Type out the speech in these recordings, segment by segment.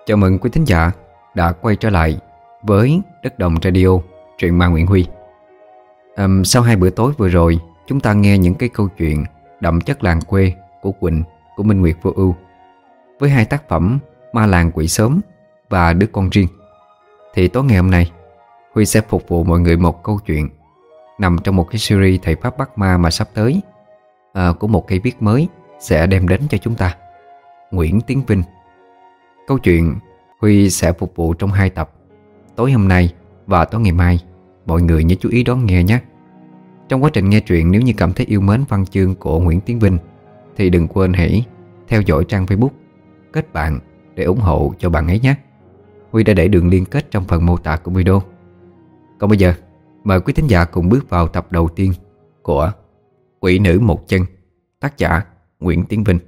Chào mừng quý thính giả đã quay trở lại với Đất Đồng Radio, truyện ma Nguyễn Huy. Sau 2 bữa tối vừa rồi, chúng ta nghe những cái câu chuyện đậm chất làng quê của Quỳnh, của Minh Nguyệt Vô Ưu, với 2 tác phẩm Ma Làng Quỷ Xóm và Đứa Con Riêng. Thì tối ngày hôm nay, Huy sẽ phục vụ mọi người một câu chuyện nằm trong một cái series Thầy Pháp Bắt Ma mà sắp tới, của một cây viết mới sẽ đem đến cho chúng ta, Nguyễn Tiến Vinh. Câu chuyện Huy sẽ phục vụ trong 2 tập, tối hôm nay và tối ngày mai. Mọi người nhớ chú ý đón nghe nhé. Trong quá trình nghe truyện, nếu như cảm thấy yêu mến văn chương của Nguyễn Tiến Vinh thì đừng quên hãy theo dõi trang Facebook, kết bạn để ủng hộ cho bạn ấy nhé. Huy đã để đường liên kết trong phần mô tả của video. Còn bây giờ, mời quý thính giả cùng bước vào tập đầu tiên của Quỷ Nữ Một Chân, tác giả Nguyễn Tiến Vinh.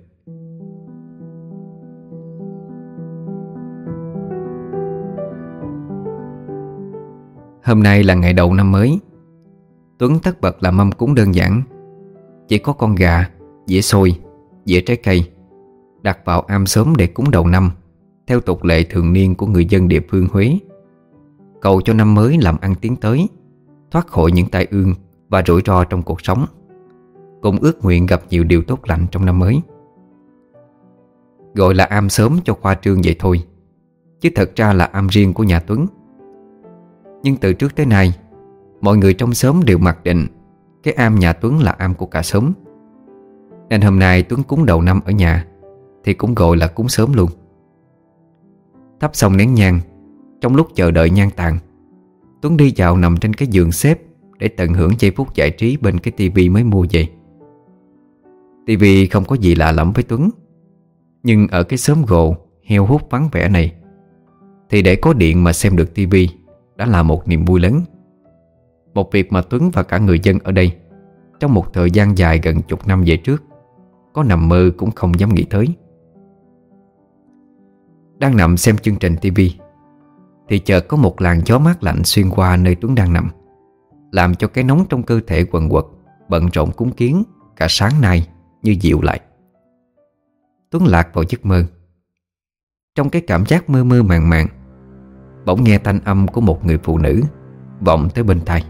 Hôm nay là ngày đầu năm mới. Tuấn tất bật làm mâm cúng đơn giản. Chỉ có con gà, dĩa xôi, dĩa trái cây đặt vào am sớm để cúng đầu năm, theo tục lệ thường niên của người dân địa phương Huế, cầu cho năm mới làm ăn tiến tới, thoát khỏi những tai ương và rủi ro trong cuộc sống, cùng ước nguyện gặp nhiều điều tốt lành trong năm mới. Gọi là am sớm cho khoa trương vậy thôi, chứ thật ra là am riêng của nhà Tuấn. Nhưng từ trước tới nay, mọi người trong xóm đều mặc định cái am nhà Tuấn là am của cả xóm. Nên hôm nay Tuấn cúng đầu năm ở nhà thì cũng gọi là cúng sớm luôn. Thắp xong nén nhang, trong lúc chờ đợi nhang tàn, Tuấn đi vào nằm trên cái giường xếp để tận hưởng giây phút giải trí bên cái tivi mới mua về. Tivi không có gì lạ lẫm với Tuấn, nhưng ở cái xóm gồ heo hút vắng vẻ này thì để có điện mà xem được tivi đã là một niềm vui lớn. Một việc mà Tuấn và cả người dân ở đây trong một thời gian dài gần chục năm về trước có nằm mơ cũng không dám nghĩ tới. Đang nằm xem chương trình tivi thì chợt có một làn gió mát lạnh xuyên qua nơi Tuấn đang nằm, làm cho cái nóng trong cơ thể quần quật bận rộn cúng kiến cả sáng nay như dịu lại. Tuấn lạc vào giấc mơ. Trong cái cảm giác mơ mơ màng màng, bỗng nghe thanh âm của một người phụ nữ vọng tới bên tai.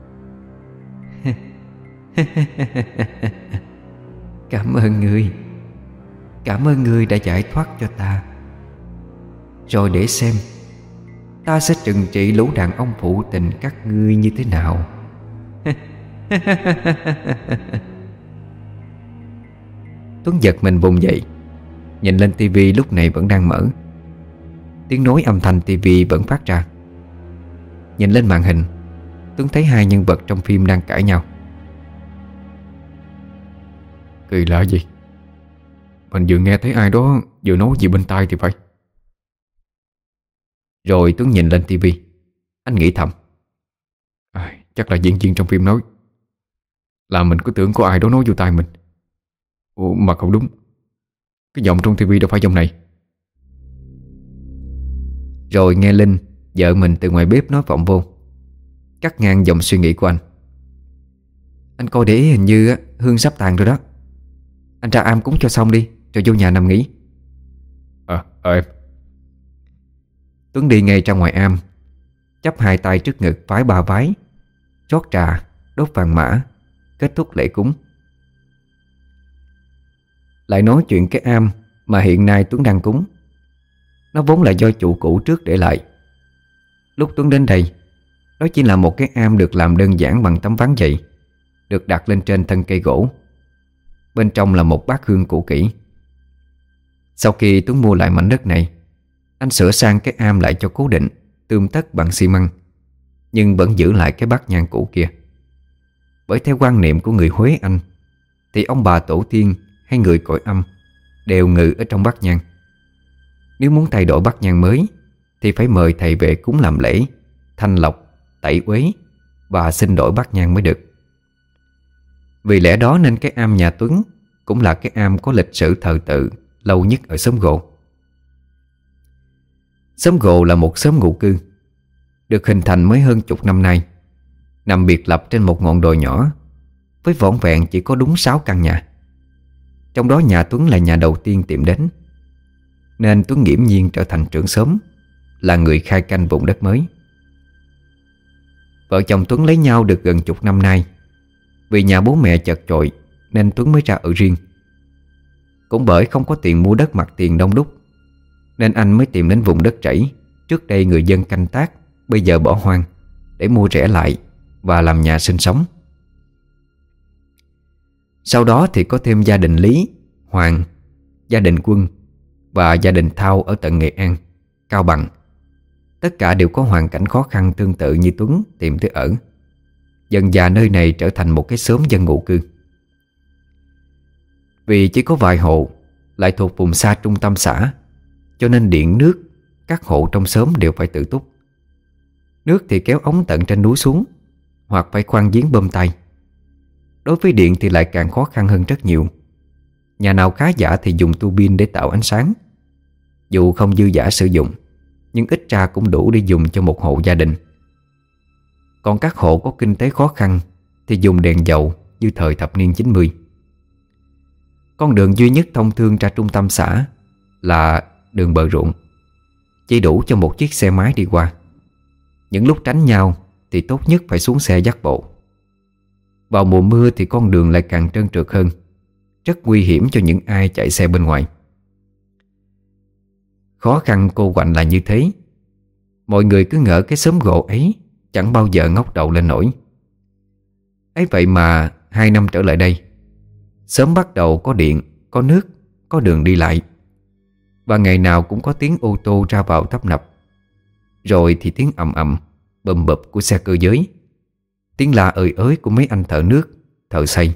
Cảm ơn ngươi đã giải thoát cho ta. Rồi để xem ta sẽ trừng trị lũ đàn ông phụ tình các ngươi như thế nào. Tuấn giật mình vùng dậy, nhìn lên tivi lúc này vẫn đang mở. Tiếng nói âm thanh tivi vẫn phát ra. Nhìn lên màn hình, Tuấn thấy 2 nhân vật trong phim đang cãi nhau. Kỳ lạ gì? Mình vừa nghe thấy ai đó vừa nói gì bên tai thì phải. Rồi Tuấn nhìn lên tivi. Anh nghĩ thầm, chắc là diễn viên trong phim nói. Là mình cứ tưởng có ai đó nói vô tai mình. Ủa, mà không đúng. Cái giọng trong tivi đâu phải giọng này. Rồi nghe Linh, vợ mình từ ngoài bếp nói vọng vô, cắt ngang dòng suy nghĩ của anh. Anh coi để ý, hình như hương sắp tàn rồi đó. Anh ra am cúng cho xong đi, rồi vô nhà nằm nghỉ. Em. Tuấn đi ngay ra ngoài am, chắp 2 tay trước ngực vái 3 vái, rót trà, đốt vàng mã, kết thúc lễ cúng. Lại nói chuyện cái am mà hiện nay Tuấn đang cúng. Nó vốn là do chủ cũ trước để lại. Lúc Tuấn đến đây, đó chỉ là một cái am được làm đơn giản bằng tấm ván vậy, được đặt lên trên thân cây gỗ. Bên trong là một bát hương cũ kỹ. Sau khi Tuấn mua lại mảnh đất này, anh sửa sang cái am lại cho cố định, tươm tất bằng xi măng, nhưng vẫn giữ lại cái bát nhang cũ kia. Bởi theo quan niệm của người Huế Anh thì ông bà tổ tiên hay người cõi âm đều ngự ở trong bát nhang. Nếu muốn thay đổi bát nhang mới thì phải mời thầy về cúng làm lễ, thanh lọc, tẩy uế và xin đổi bát nhang mới được. Vì lẽ đó nên cái am nhà Tuấn cũng là cái am có lịch sử thờ tự lâu nhất ở xóm Gồ. Xóm Gồ là một xóm ngụ cư, được hình thành mới hơn chục năm nay, nằm biệt lập trên một ngọn đồi nhỏ, với vỏn vẹn chỉ có đúng 6 căn nhà. Trong đó nhà Tuấn là nhà đầu tiên tìm đến. nên Tuấn nghiễm nhiên trở thành trưởng xóm, là người khai canh vùng đất mới. Vợ chồng Tuấn lấy nhau được gần chục năm nay. Vì nhà bố mẹ chật chội nên Tuấn mới ra ở riêng. Cũng bởi không có tiền mua đất mặt tiền đông đúc nên anh mới tìm đến vùng đất trẩy trước đây người dân canh tác, bây giờ bỏ hoang, để mua rẻ lại và làm nhà sinh sống. Sau đó thì có thêm gia đình Lý, Hoàng, gia đình Quân và gia đình Thao ở tận Nghệ An, Cao Bằng. Tất cả đều có hoàn cảnh khó khăn tương tự như Tuấn tìm tới ở. Dần dà nơi này trở thành một cái xóm dân ngụ cư. Vì chỉ có vài hộ, lại thuộc vùng xa trung tâm xã, cho nên điện nước các hộ trong xóm đều phải tự túc. Nước thì kéo ống tận trên núi xuống, hoặc phải khoan giếng bơm tay. Đối với điện thì lại càng khó khăn hơn rất nhiều. Nhà nào khá giả thì dùng tua bin để tạo ánh sáng. Dù không dư dả sử dụng, nhưng ít ra cũng đủ để dùng cho một hộ gia đình. Còn các hộ có kinh tế khó khăn thì dùng đèn dầu như thời thập niên 90. Con đường duy nhất thông thương ra trung tâm xã là đường bờ ruộng, chỉ đủ cho một chiếc xe máy đi qua. Những lúc tránh nhau thì tốt nhất phải xuống xe dắt bộ. Vào mùa mưa thì con đường lại càng trơn trượt hơn, rất nguy hiểm cho những ai chạy xe bên ngoài. Khó khăn cô quạnh là như thế. Mọi người cứ ngỡ cái xóm gỗ ấy chẳng bao giờ ngóc đầu lên nổi. Ấy vậy mà 2 năm trở lại đây, xóm bắt đầu có điện, có nước, có đường đi lại. Và ngày nào cũng có tiếng ô tô ra vào tấp nập. Rồi thì tiếng ầm ầm, bầm bập của xe cơ giới, tiếng la ơi ới của mấy anh thợ nước, thợ xây.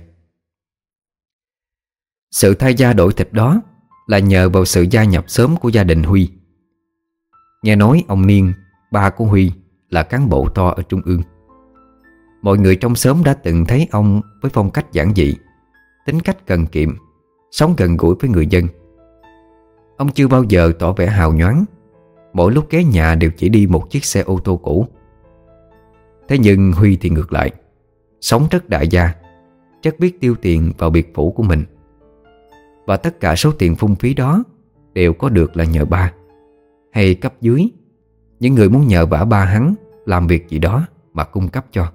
Sự thay da đổi thịt đó là nhờ vào sự gia nhập sớm của gia đình Huy. Nghe nói ông Niên, ba của Huy, là cán bộ to ở Trung ương. Mọi người trong xóm đã từng thấy ông với phong cách giản dị, tính cách cần kiệm, sống gần gũi với người dân. Ông chưa bao giờ tỏ vẻ hào nhoáng, mỗi lúc ghé nhà đều chỉ đi một chiếc xe ô tô cũ. Thế nhưng Huy thì ngược lại, sống rất đại gia, rất biết tiêu tiền vào biệt phủ của mình. Và tất cả số tiền phung phí đó đều có được là nhờ ba, hay cấp dưới, những người muốn nhờ vả ba hắn làm việc gì đó mà cung cấp cho.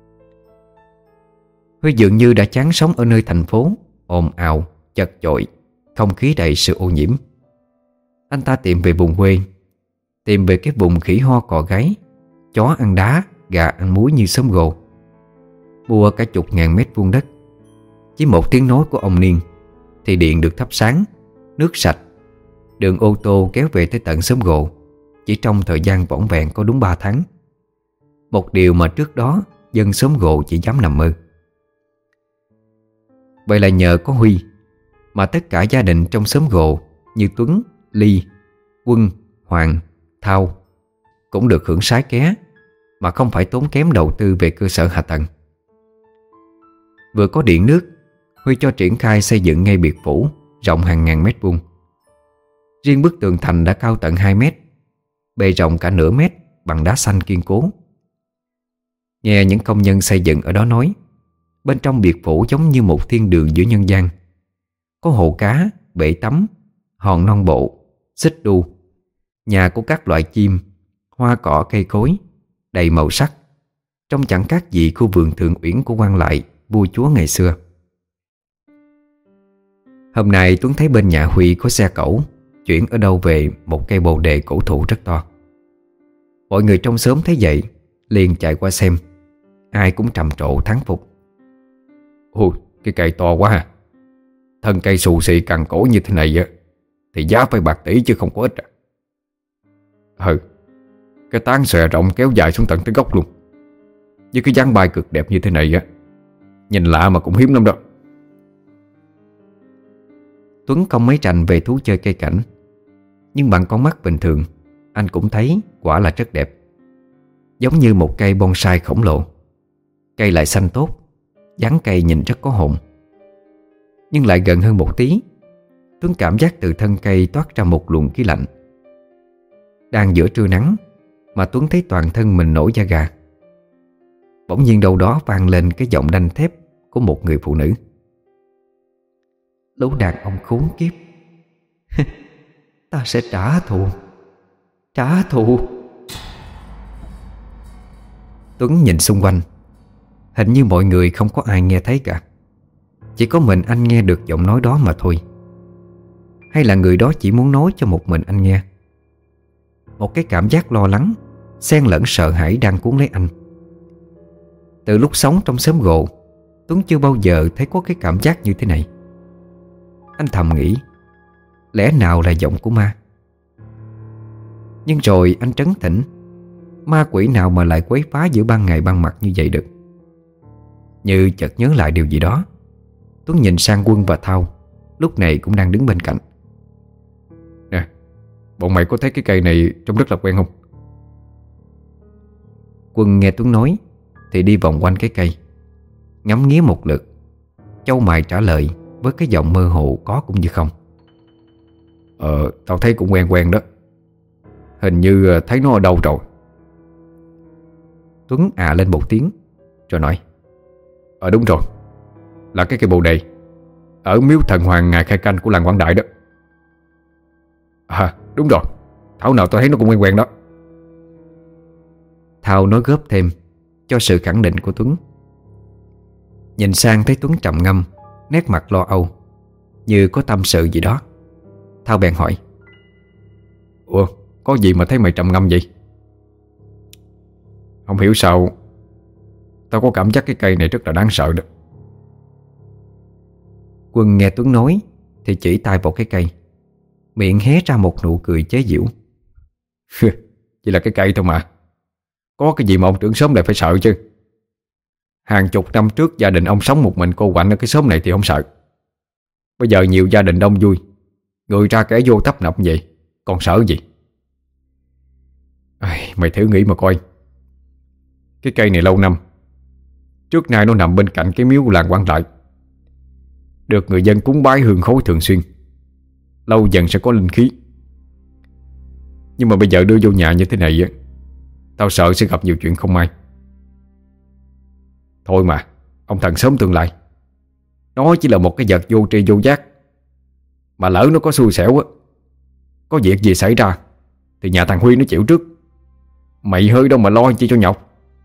Huy dường như đã chán sống ở nơi thành phố ồn ào, chật chội, không khí đầy sự ô nhiễm. Anh ta tìm về vùng quê, tìm về cái vùng khỉ ho cò gáy, chó ăn đá, gà ăn muối như xóm gồ. Mua cả chục ngàn mét vuông đất. Chỉ một tiếng nói của ông Niên thì điện được thắp sáng, nước sạch, đường ô tô kéo về tới tận xóm gồ, chỉ trong thời gian vỏn vẹn có đúng 3 tháng. Một điều mà trước đó dân xóm gồ chỉ dám nằm mơ. Vậy là nhờ có Huy mà tất cả gia đình trong xóm gồ như Tuấn, Ly, Quân, Hoàng, Thao cũng được hưởng sái ké mà không phải tốn kém đầu tư về cơ sở hạ tầng. Vừa có điện nước, Huy cho triển khai xây dựng ngay biệt phủ rộng hàng ngàn mét vuông. Riêng bức tường thành đã cao tận 2 mét, bề rộng cả nửa mét bằng đá xanh kiên cố. Nghe những công nhân xây dựng ở đó nói, bên trong biệt phủ giống như một thiên đường giữa nhân gian. Có hồ cá, bể tắm, hòn non bộ, xích đu, nhà của các loại chim, hoa cỏ cây cối, đầy màu sắc, trông chẳng khác gì khu vườn thượng uyển của quan lại vua chúa ngày xưa. Hôm nay Tuấn thấy bên nhà Huy có xe cẩu chuyển ở đâu về một cây bồ đề cổ thụ rất to. Mọi người trong xóm thấy vậy liền chạy qua xem, ai cũng trầm trồ thán phục. Ôi, cái cây to quá ha. Thân cây xù xì cằn cỗi như thế này á thì giá phải bạc tỷ chứ không có ít à. Cái tán xòe rộng kéo dài xuống tận tới gốc luôn. Với cái dáng bài cực đẹp như thế này á, nhìn lạ mà cũng hiếm lắm đó. Tuấn không mấy rành về thú chơi cây cảnh, nhưng bằng con mắt bình thường anh cũng thấy quả là rất đẹp. Giống như một cây bonsai khổng lồ. Cây lại xanh tốt, dáng cây nhìn rất có hồn. Nhưng lại gần hơn một tí, Tuấn cảm giác từ thân cây toát ra một luồng khí lạnh. Đang giữa trưa nắng mà Tuấn thấy toàn thân mình nổi da gà. Bỗng nhiên đâu đó vang lên cái giọng đanh thép của một người phụ nữ. Lũ đàn ông khốn kiếp. Ta sẽ trả thù. Trả thù. Tuấn nhìn xung quanh. Hình như mọi người không có ai nghe thấy cả. Chỉ có mình anh nghe được giọng nói đó mà thôi. Hay là người đó chỉ muốn nói cho một mình anh nghe? Một cái cảm giác lo lắng xen lẫn sợ hãi đang cuốn lấy anh. Từ lúc sống trong xóm gồ, Tuấn chưa bao giờ thấy có cái cảm giác như thế này. Anh thầm nghĩ, lẽ nào là giọng của ma? Nhưng rồi anh trấn tĩnh. Ma quỷ nào mà lại quấy phá giữa ban ngày ban mặt như vậy được? Như chợt nhớ lại điều gì đó, Tuấn nhìn sang Quân và Thao, lúc này cũng đang đứng bên cạnh. Nè, bọn mày có thấy cái cây này trông rất là quen không? Quân nghe Tuấn nói thì đi vòng quanh cái cây, ngắm nghía một lượt, chau mày trả lời với cái giọng mơ hồ có cũng như không. Tao thấy cũng quen quen đó. Hình như thấy nó ở đâu rồi. Tuấn lên một tiếng rồi nói, đúng rồi, là cái cây bồ đề ở miếu thần hoàng ngài khai canh của làng Quảng Đại đó. Đúng rồi, thảo nào tao thấy nó cũng quen quen đó. Thao nói góp thêm cho sự khẳng định của Tuấn. Nhìn sang thấy Tuấn trầm ngâm, nét mặt lo âu, như có tâm sự gì đó. Thao bèn hỏi, ủa, có gì mà thấy mày trầm ngâm vậy? Không hiểu sao tao có cảm giác cái cây này rất là đáng sợ đó. Quân nghe Tuấn nói thì chỉ tay vào cái cây, miệng hé ra một nụ cười chế giễu. Chỉ là cái cây thôi mà, có cái gì mà ông trưởng xóm lại phải sợ chứ? Hàng chục năm trước gia đình ông sống một mình cô quạnh ở cái xóm này thì không sợ. Bây giờ nhiều gia đình đông vui, người ra kẻ vô tấp nập vậy, còn sợ gì? Mày thử nghĩ mà coi. Cái cây này lâu năm, trước nay nó nằm bên cạnh cái miếu làng Quan Lại, được người dân cúng bái hương khói thường xuyên, lâu dần sẽ có linh khí. Nhưng mà bây giờ đưa vô nhà như thế này, tao sợ sẽ gặp nhiều chuyện không may. Thôi mà, ông thần sớm tương lai, nó chỉ là một cái vật vô tri vô giác. Mà lỡ nó có xui xẻo, có việc gì xảy ra thì nhà thằng Huy nó chịu trước. Mày hơi đâu mà lo chi cho nhọc.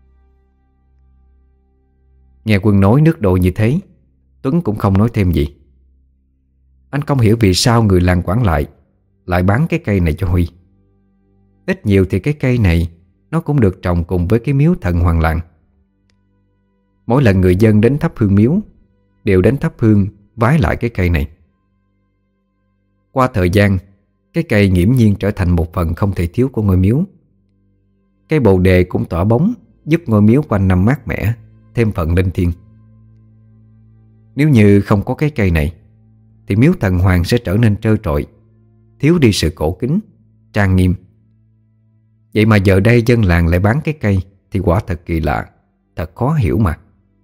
Nghe Quân nói nước đôi như thế, Tuấn cũng không nói thêm gì. Anh không hiểu vì sao người làng Quảng lại bán cái cây này cho Huy. Ít nhiều thì cái cây này nó cũng được trồng cùng với cái miếu thần hoàng làng. Mỗi lần người dân đến thắp hương miếu đều đến thắp hương vái lại cái cây này. Qua thời gian, cái cây nghiễm nhiên trở thành một phần không thể thiếu của ngôi miếu. Cây bồ đề cũng tỏa bóng, giúp ngôi miếu quanh năm mát mẻ, thêm phần linh thiêng. Nếu như không có cái cây này thì miếu thần hoàng sẽ trở nên trơ trọi, thiếu đi sự cổ kính, trang nghiêm. Vậy mà giờ đây dân làng lại bán cái cây thì quả thật kỳ lạ, thật khó hiểu mà.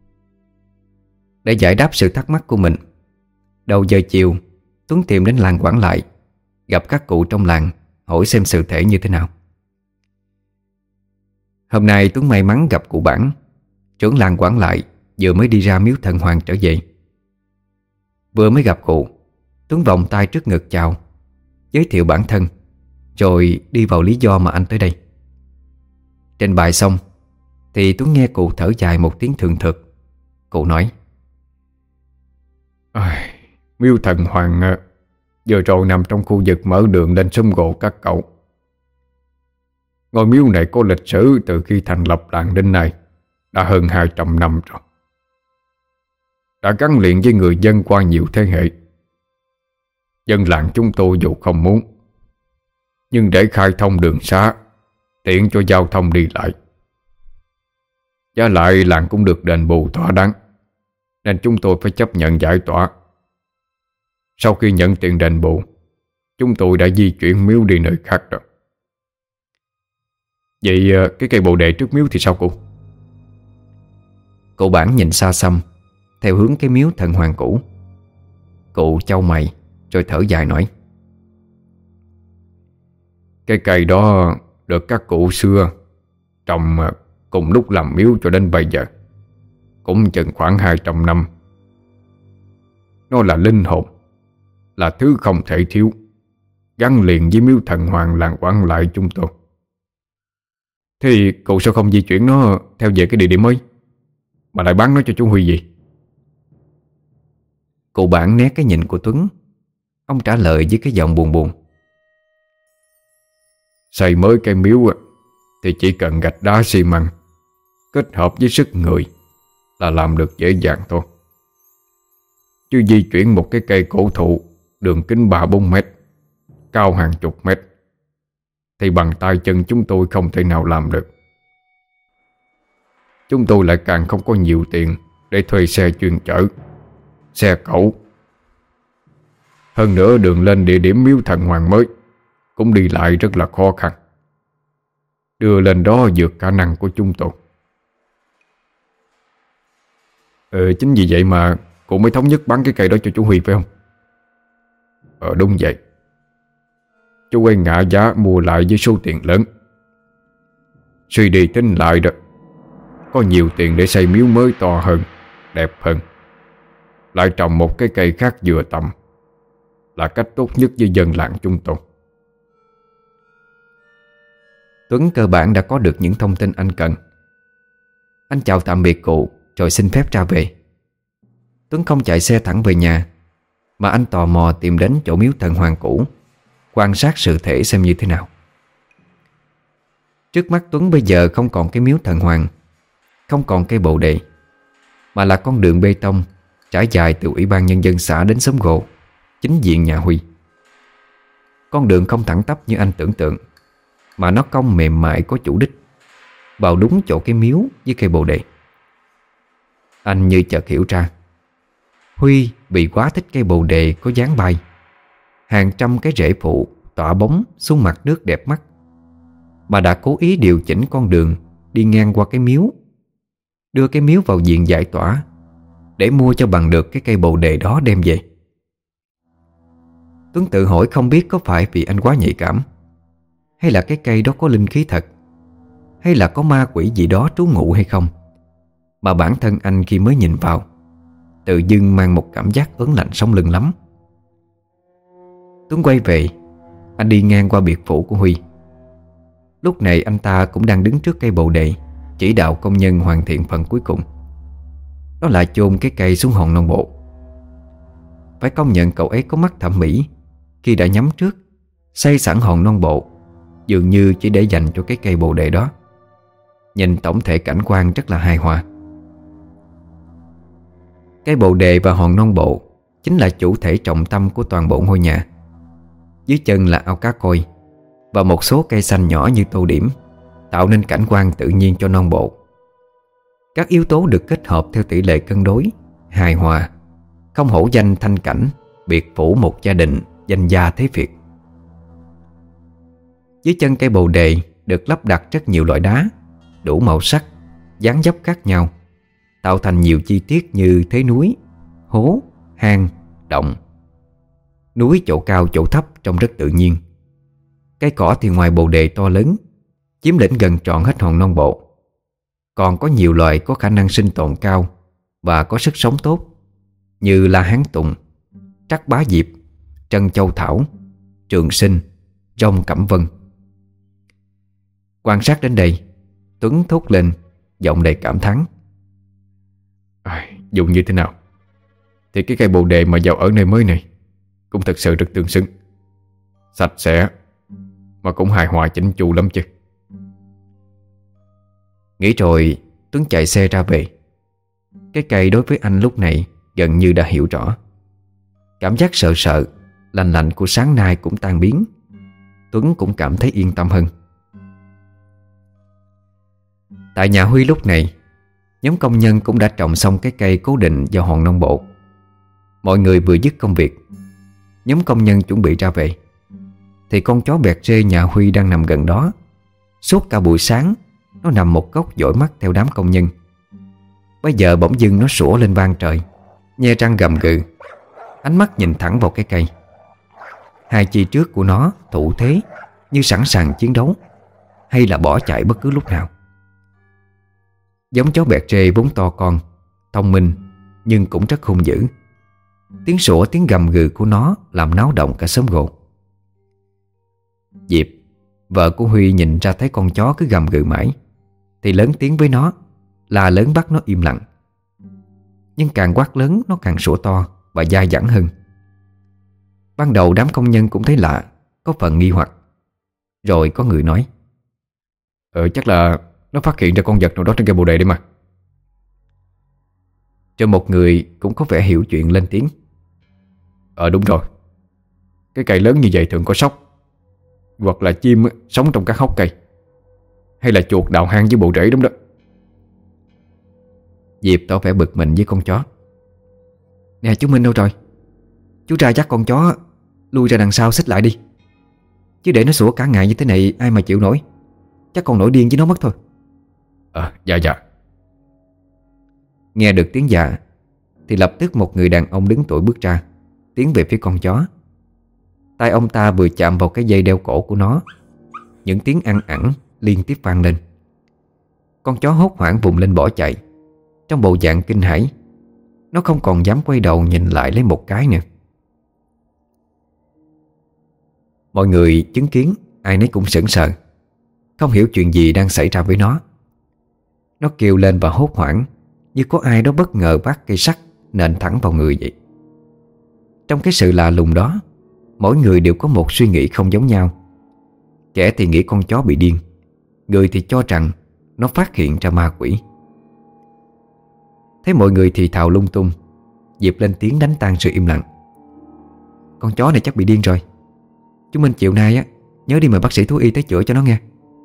Để giải đáp sự thắc mắc của mình, đầu giờ chiều Tuấn tìm đến làng Quảng Lại, gặp các cụ trong làng, hỏi xem sự thể như thế nào. Hôm nay Tuấn may mắn gặp cụ Bản, trưởng làng Quảng Lại, vừa mới đi ra miếu thần hoàng trở về. Vừa mới gặp cụ, Tuấn vòng tay trước ngực chào, giới thiệu bản thân, rồi đi vào lý do mà anh tới đây. Trình bày xong thì Tuấn nghe cụ thở dài một tiếng thường thực. Cụ nói, miếu thần hoàng vừa rồi nằm trong khu vực mở đường lên xóm gồ các cậu. Ngôi miếu này có lịch sử từ khi thành lập làng đến nay, đã hơn 200 năm rồi. Đã gắn liền với người dân qua nhiều thế hệ. Dân làng chúng tôi dù không muốn, nhưng để khai thông đường xá, tiện cho giao thông đi lại. Giá lại làng cũng được đền bù thỏa đáng, nên chúng tôi phải chấp nhận giải tỏa. Sau khi nhận tiền đền bù, chúng tôi đã di chuyển miếu đi nơi khác rồi. Vậy cái cây bồ đề trước miếu thì sao cụ? Cụ Bản nhìn xa xăm theo hướng cái miếu thần hoàng cũ. Cụ chau mày rồi thở dài nói, cái cây đó được các cụ xưa trồng cùng lúc làm miếu cho đến bây giờ, cũng chừng khoảng 200 năm. Nó là linh hồn, là thứ không thể thiếu, gắn liền với miếu thần hoàng làng Quảng Lại chúng tôi. Thì cậu sao không di chuyển nó theo về cái địa điểm mới, mà lại bán nó cho chú Huy gì? Cụ Bản né cái nhìn của Tuấn. Ông trả lời với cái giọng buồn buồn. Xây mới cây miếu thì chỉ cần gạch đá xi măng kết hợp với sức người là làm được dễ dàng thôi. Chứ di chuyển một cái cây cổ thụ đường kính 3-4 mét, cao hàng chục mét, thì bằng tay chân chúng tôi không thể nào làm được. Chúng tôi lại càng không có nhiều tiền để thuê xe chuyên chở, xe cẩu. Hơn nữa đường lên địa điểm miếu thần hoàng mới cũng đi lại rất là khó khăn. Đưa lên đó vượt khả năng của chúng tôi. Chính vì vậy mà cô mới thống nhất bán cái cây đó cho chú Huy phải không? Đúng vậy. Chú ấy ngã giá mua lại với số tiền lớn. Suy đi tính lại đó, có nhiều tiền để xây miếu mới to hơn, đẹp hơn, lại trồng một cái cây khác vừa tầm, là cách tốt nhất với dân làng chúng tôi. Tuấn cơ bản đã có được những thông tin anh cần. Anh chào tạm biệt cụ rồi xin phép ra về. Tuấn không chạy xe thẳng về nhà, mà anh tò mò tìm đến chỗ miếu thần hoàng cũ, quan sát sự thể xem như thế nào. Trước mắt Tuấn bây giờ không còn cái miếu thần hoàng, không còn cây bồ đề, mà là con đường bê tông trải dài từ Ủy ban Nhân dân xã đến xóm gồ, chính diện nhà Huy. Con đường không thẳng tắp như anh tưởng tượng, mà nó cong mềm mại có chủ đích, vào đúng chỗ cái miếu với cây bồ đề. Anh như chợt hiểu ra, Huy bị quá thích cây bồ đề có dáng bay, hàng trăm cái rễ phụ tỏa bóng xuống mặt nước đẹp mắt, mà đã cố ý điều chỉnh con đường đi ngang qua cái miếu, đưa cái miếu vào diện giải tỏa để mua cho bằng được cái cây bồ đề đó đem về. Tuấn tự hỏi không biết có phải vì anh quá nhạy cảm, hay là cái cây đó có linh khí thật, hay là có ma quỷ gì đó trú ngụ hay không, mà bản thân anh khi mới nhìn vào tự dưng mang một cảm giác ớn lạnh sống lưng lắm. Tuấn quay về, anh đi ngang qua biệt phủ của Huy. Lúc này anh ta cũng đang đứng trước cây bồ đề, chỉ đạo công nhân hoàn thiện phần cuối cùng, đó là chôn cái cây xuống hòn non bộ. Phải công nhận cậu ấy có mắt thẩm mỹ khi đã nhắm trước xây sẵn hòn non bộ, dường như chỉ để dành cho cái cây bồ đề đó. Nhìn tổng thể cảnh quan rất là hài hòa. Cây bồ đề và hòn non bộ chính là chủ thể trọng tâm của toàn bộ ngôi nhà. Dưới chân là ao cá koi và một số cây xanh nhỏ như tô điểm, tạo nên cảnh quan tự nhiên cho non bộ. Các yếu tố được kết hợp theo tỷ lệ cân đối, hài hòa, không hổ danh thanh cảnh biệt phủ một gia đình danh gia thế Việt. Dưới chân cây bồ đề được lắp đặt rất nhiều loại đá, đủ màu sắc, dáng dấp khác nhau, tạo thành nhiều chi tiết như thế núi, hố, hang, động. Núi chỗ cao chỗ thấp trông rất tự nhiên. Cây cỏ thì ngoài bồ đề to lớn, chiếm lĩnh gần trọn hết hòn non bộ, còn có nhiều loài có khả năng sinh tồn cao và có sức sống tốt, như la hán tùng, trắc bá diệp, trân châu thảo, trường sinh, rong cẩm vân. Quan sát đến đây, Tuấn thốt lên, giọng đầy cảm thán. Dù như thế nào thì cái cây bồ đề mà vào ở nơi mới này cũng thật sự rất tương xứng, sạch sẽ, mà cũng hài hòa chỉnh chu lắm chứ. Nghĩ rồi Tuấn chạy xe ra về. Cái cây đối với anh lúc này gần như đã hiểu rõ. Cảm giác sợ sợ, lạnh lạnh của sáng nay cũng tan biến. Tuấn cũng cảm thấy yên tâm hơn. Tại nhà Huy lúc này, nhóm công nhân cũng đã trồng xong cái cây cố định vào hòn non bộ. Mọi người vừa dứt công việc, nhóm công nhân chuẩn bị ra về, thì con chó bẹt rê nhà Huy đang nằm gần đó. Suốt cả buổi sáng nó nằm một góc dõi mắt theo đám công nhân. Bây giờ bỗng dưng nó sủa lên vang trời, nhe răng gầm gừ, ánh mắt nhìn thẳng vào cái cây. Hai chi trước của nó thủ thế như sẵn sàng chiến đấu, hay là bỏ chạy bất cứ lúc nào. Giống chó bẹt rê vốn to con, thông minh, nhưng cũng rất hung dữ. Tiếng sủa tiếng gầm gừ của nó làm náo động cả xóm gồ. Diệp, vợ của Huy, nhìn ra thấy con chó cứ gầm gừ mãi thì lớn tiếng với nó, là lớn bắt nó im lặng. Nhưng càng quát lớn nó càng sủa to và dai dẳng hơn. Ban đầu đám công nhân cũng thấy lạ, có phần nghi hoặc. Rồi có người nói: Chắc là nó phát hiện ra con vật nào đó trên cây bồ đề đấy mà. Rồi một người cũng có vẻ hiểu chuyện lên tiếng: Đúng rồi. Cái cây lớn như vậy thường có sóc, hoặc là chim sống trong các hốc cây, hay là chuột đào hang với bộ rễ đúng đó. Diệp tỏ vẻ bực mình với con chó: Nè chú Minh đâu rồi? Chú ra dắt con chó lui ra đằng sau xích lại đi, chứ để nó sủa cả ngày như thế này ai mà chịu nổi. Chắc con nổi điên với nó mất thôi. Dạ dạ. Nghe được tiếng dạ thì lập tức một người đàn ông đứng tuổi bước ra, tiến về phía con chó. Tay ông ta vừa chạm vào cái dây đeo cổ của nó, những tiếng ăn ẳng liên tiếp vang lên. Con chó hốt hoảng vùng lên bỏ chạy. Trong bộ dạng kinh hãi, nó không còn dám quay đầu nhìn lại lấy một cái nữa. Mọi người chứng kiến ai nấy cũng sững sờ, không hiểu chuyện gì đang xảy ra với nó. Nó kêu lên và hốt hoảng, như có ai đó bất ngờ vác cây sắt nện thẳng vào người vậy. Trong cái sự lạ lùng đó, mỗi người đều có một suy nghĩ không giống nhau. Kẻ thì nghĩ con chó bị điên, người thì cho rằng nó phát hiện ra ma quỷ. Thấy mọi người thì thào lung tung, Diệp lên tiếng đánh tan sự im lặng: Con chó này chắc bị điên rồi. Chúng mình chiều nay nhớ đi mời bác sĩ thú y tới chữa cho nó nghe.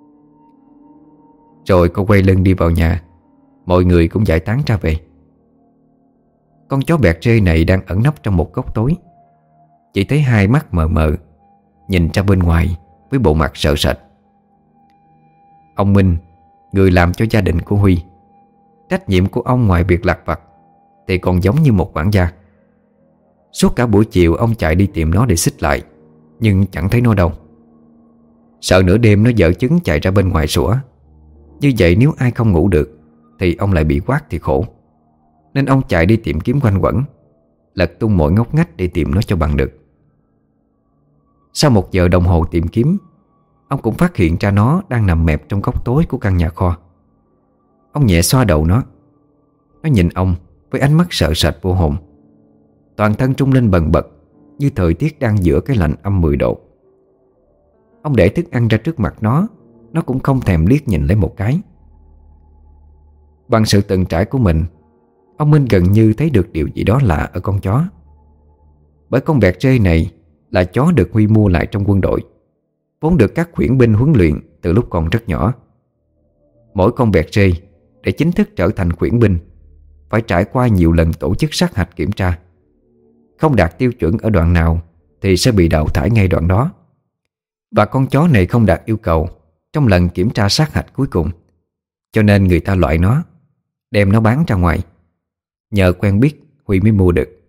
Rồi cô quay lưng đi vào nhà. Mọi người cũng giải tán ra về. Con chó bẹt rê này đang ẩn nấp trong một góc tối. Chỉ thấy hai mắt mờ mờ nhìn ra bên ngoài với bộ mặt sợ sệt. Ông Minh, người làm cho gia đình của Huy, trách nhiệm của ông ngoài việc lặt vặt thì còn giống như một quản gia. Suốt cả buổi chiều ông chạy đi tìm nó để xích lại, nhưng chẳng thấy nó đâu. Sợ nửa đêm nó dở chứng chạy ra bên ngoài sủa. Như vậy nếu ai không ngủ được thì ông lại bị quát thì khổ. Nên ông chạy đi tìm kiếm quanh quẩn, lật tung mọi ngóc ngách để tìm nó cho bằng được. Sau 1 giờ đồng hồ tìm kiếm, ông cũng phát hiện ra nó đang nằm mẹp trong góc tối của căn nhà kho. Ông nhẹ xoa đầu nó. Nó nhìn ông với ánh mắt sợ sệt vô hồn. Toàn thân trung lên bần bật, như thời tiết đang giữa cái lạnh âm 10 độ. Ông để thức ăn ra trước mặt nó cũng không thèm liếc nhìn lấy một cái. Bằng sự từng trải của mình, ông Minh gần như thấy được điều gì đó lạ ở con chó. Bởi con vẹt rê này là chó được Huy mua lại trong quân đội, vốn được các huyễn binh huấn luyện từ lúc còn rất nhỏ. Mỗi con vẹt rê để chính thức trở thành huyễn binh phải trải qua nhiều lần tổ chức sát hạch kiểm tra. Không đạt tiêu chuẩn ở đoạn nào thì sẽ bị đào thải ngay đoạn đó. Và con chó này không đạt yêu cầu trong lần kiểm tra sát hạch cuối cùng, cho nên người ta loại nó, đem nó bán ra ngoài. Nhờ quen biết Huy mới mua được.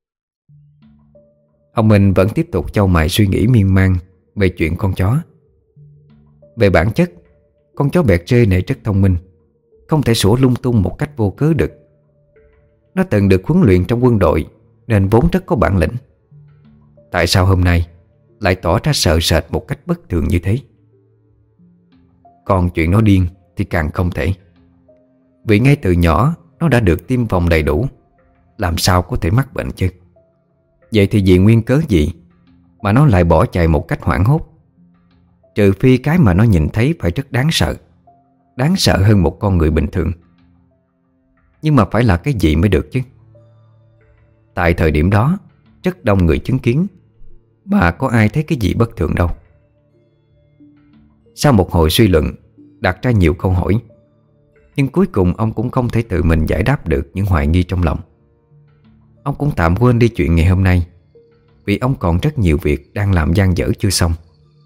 Ông Minh vẫn tiếp tục chau mày suy nghĩ miên man về chuyện con chó. Về bản chất, con chó bẹt rê này rất thông minh, không thể sủa lung tung một cách vô cớ được. Nó từng được huấn luyện trong quân đội nên vốn rất có bản lĩnh. Tại sao hôm nay lại tỏ ra sợ sệt một cách bất thường như thế? Còn chuyện nó điên thì càng không thể. Vì ngay từ nhỏ nó đã được tiêm phòng đầy đủ, làm sao có thể mắc bệnh chứ? Vậy thì vì nguyên cớ gì mà nó lại bỏ chạy một cách hoảng hốt? Trừ phi cái mà nó nhìn thấy phải rất đáng sợ, đáng sợ hơn một con người bình thường. Nhưng mà phải là cái gì mới được chứ? Tại thời điểm đó rất đông người chứng kiến, mà có ai thấy cái gì bất thường đâu. Sau một hồi suy luận, đặt ra nhiều câu hỏi, nhưng cuối cùng ông cũng không thể tự mình giải đáp được những hoài nghi trong lòng. Ông cũng tạm quên đi chuyện ngày hôm nay, vì ông còn rất nhiều việc đang làm dang dở chưa xong.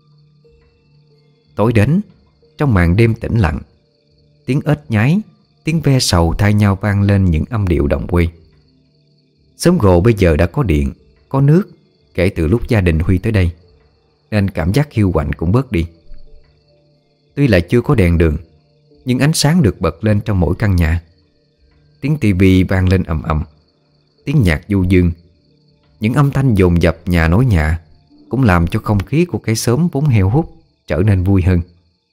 Tối đến, trong màn đêm tĩnh lặng, tiếng ếch nhái, tiếng ve sầu thay nhau vang lên những âm điệu đồng quê. Xóm gồ bây giờ đã có điện, có nước kể từ lúc gia đình Huy tới đây, nên cảm giác hiu quạnh cũng bớt đi. Tuy là chưa có đèn đường, nhưng ánh sáng được bật lên trong mỗi căn nhà. Tiếng tivi vang lên ầm ầm, tiếng nhạc du dương, những âm thanh dồn dập nhà nối nhà cũng làm cho không khí của cái xóm vốn heo hút trở nên vui hơn.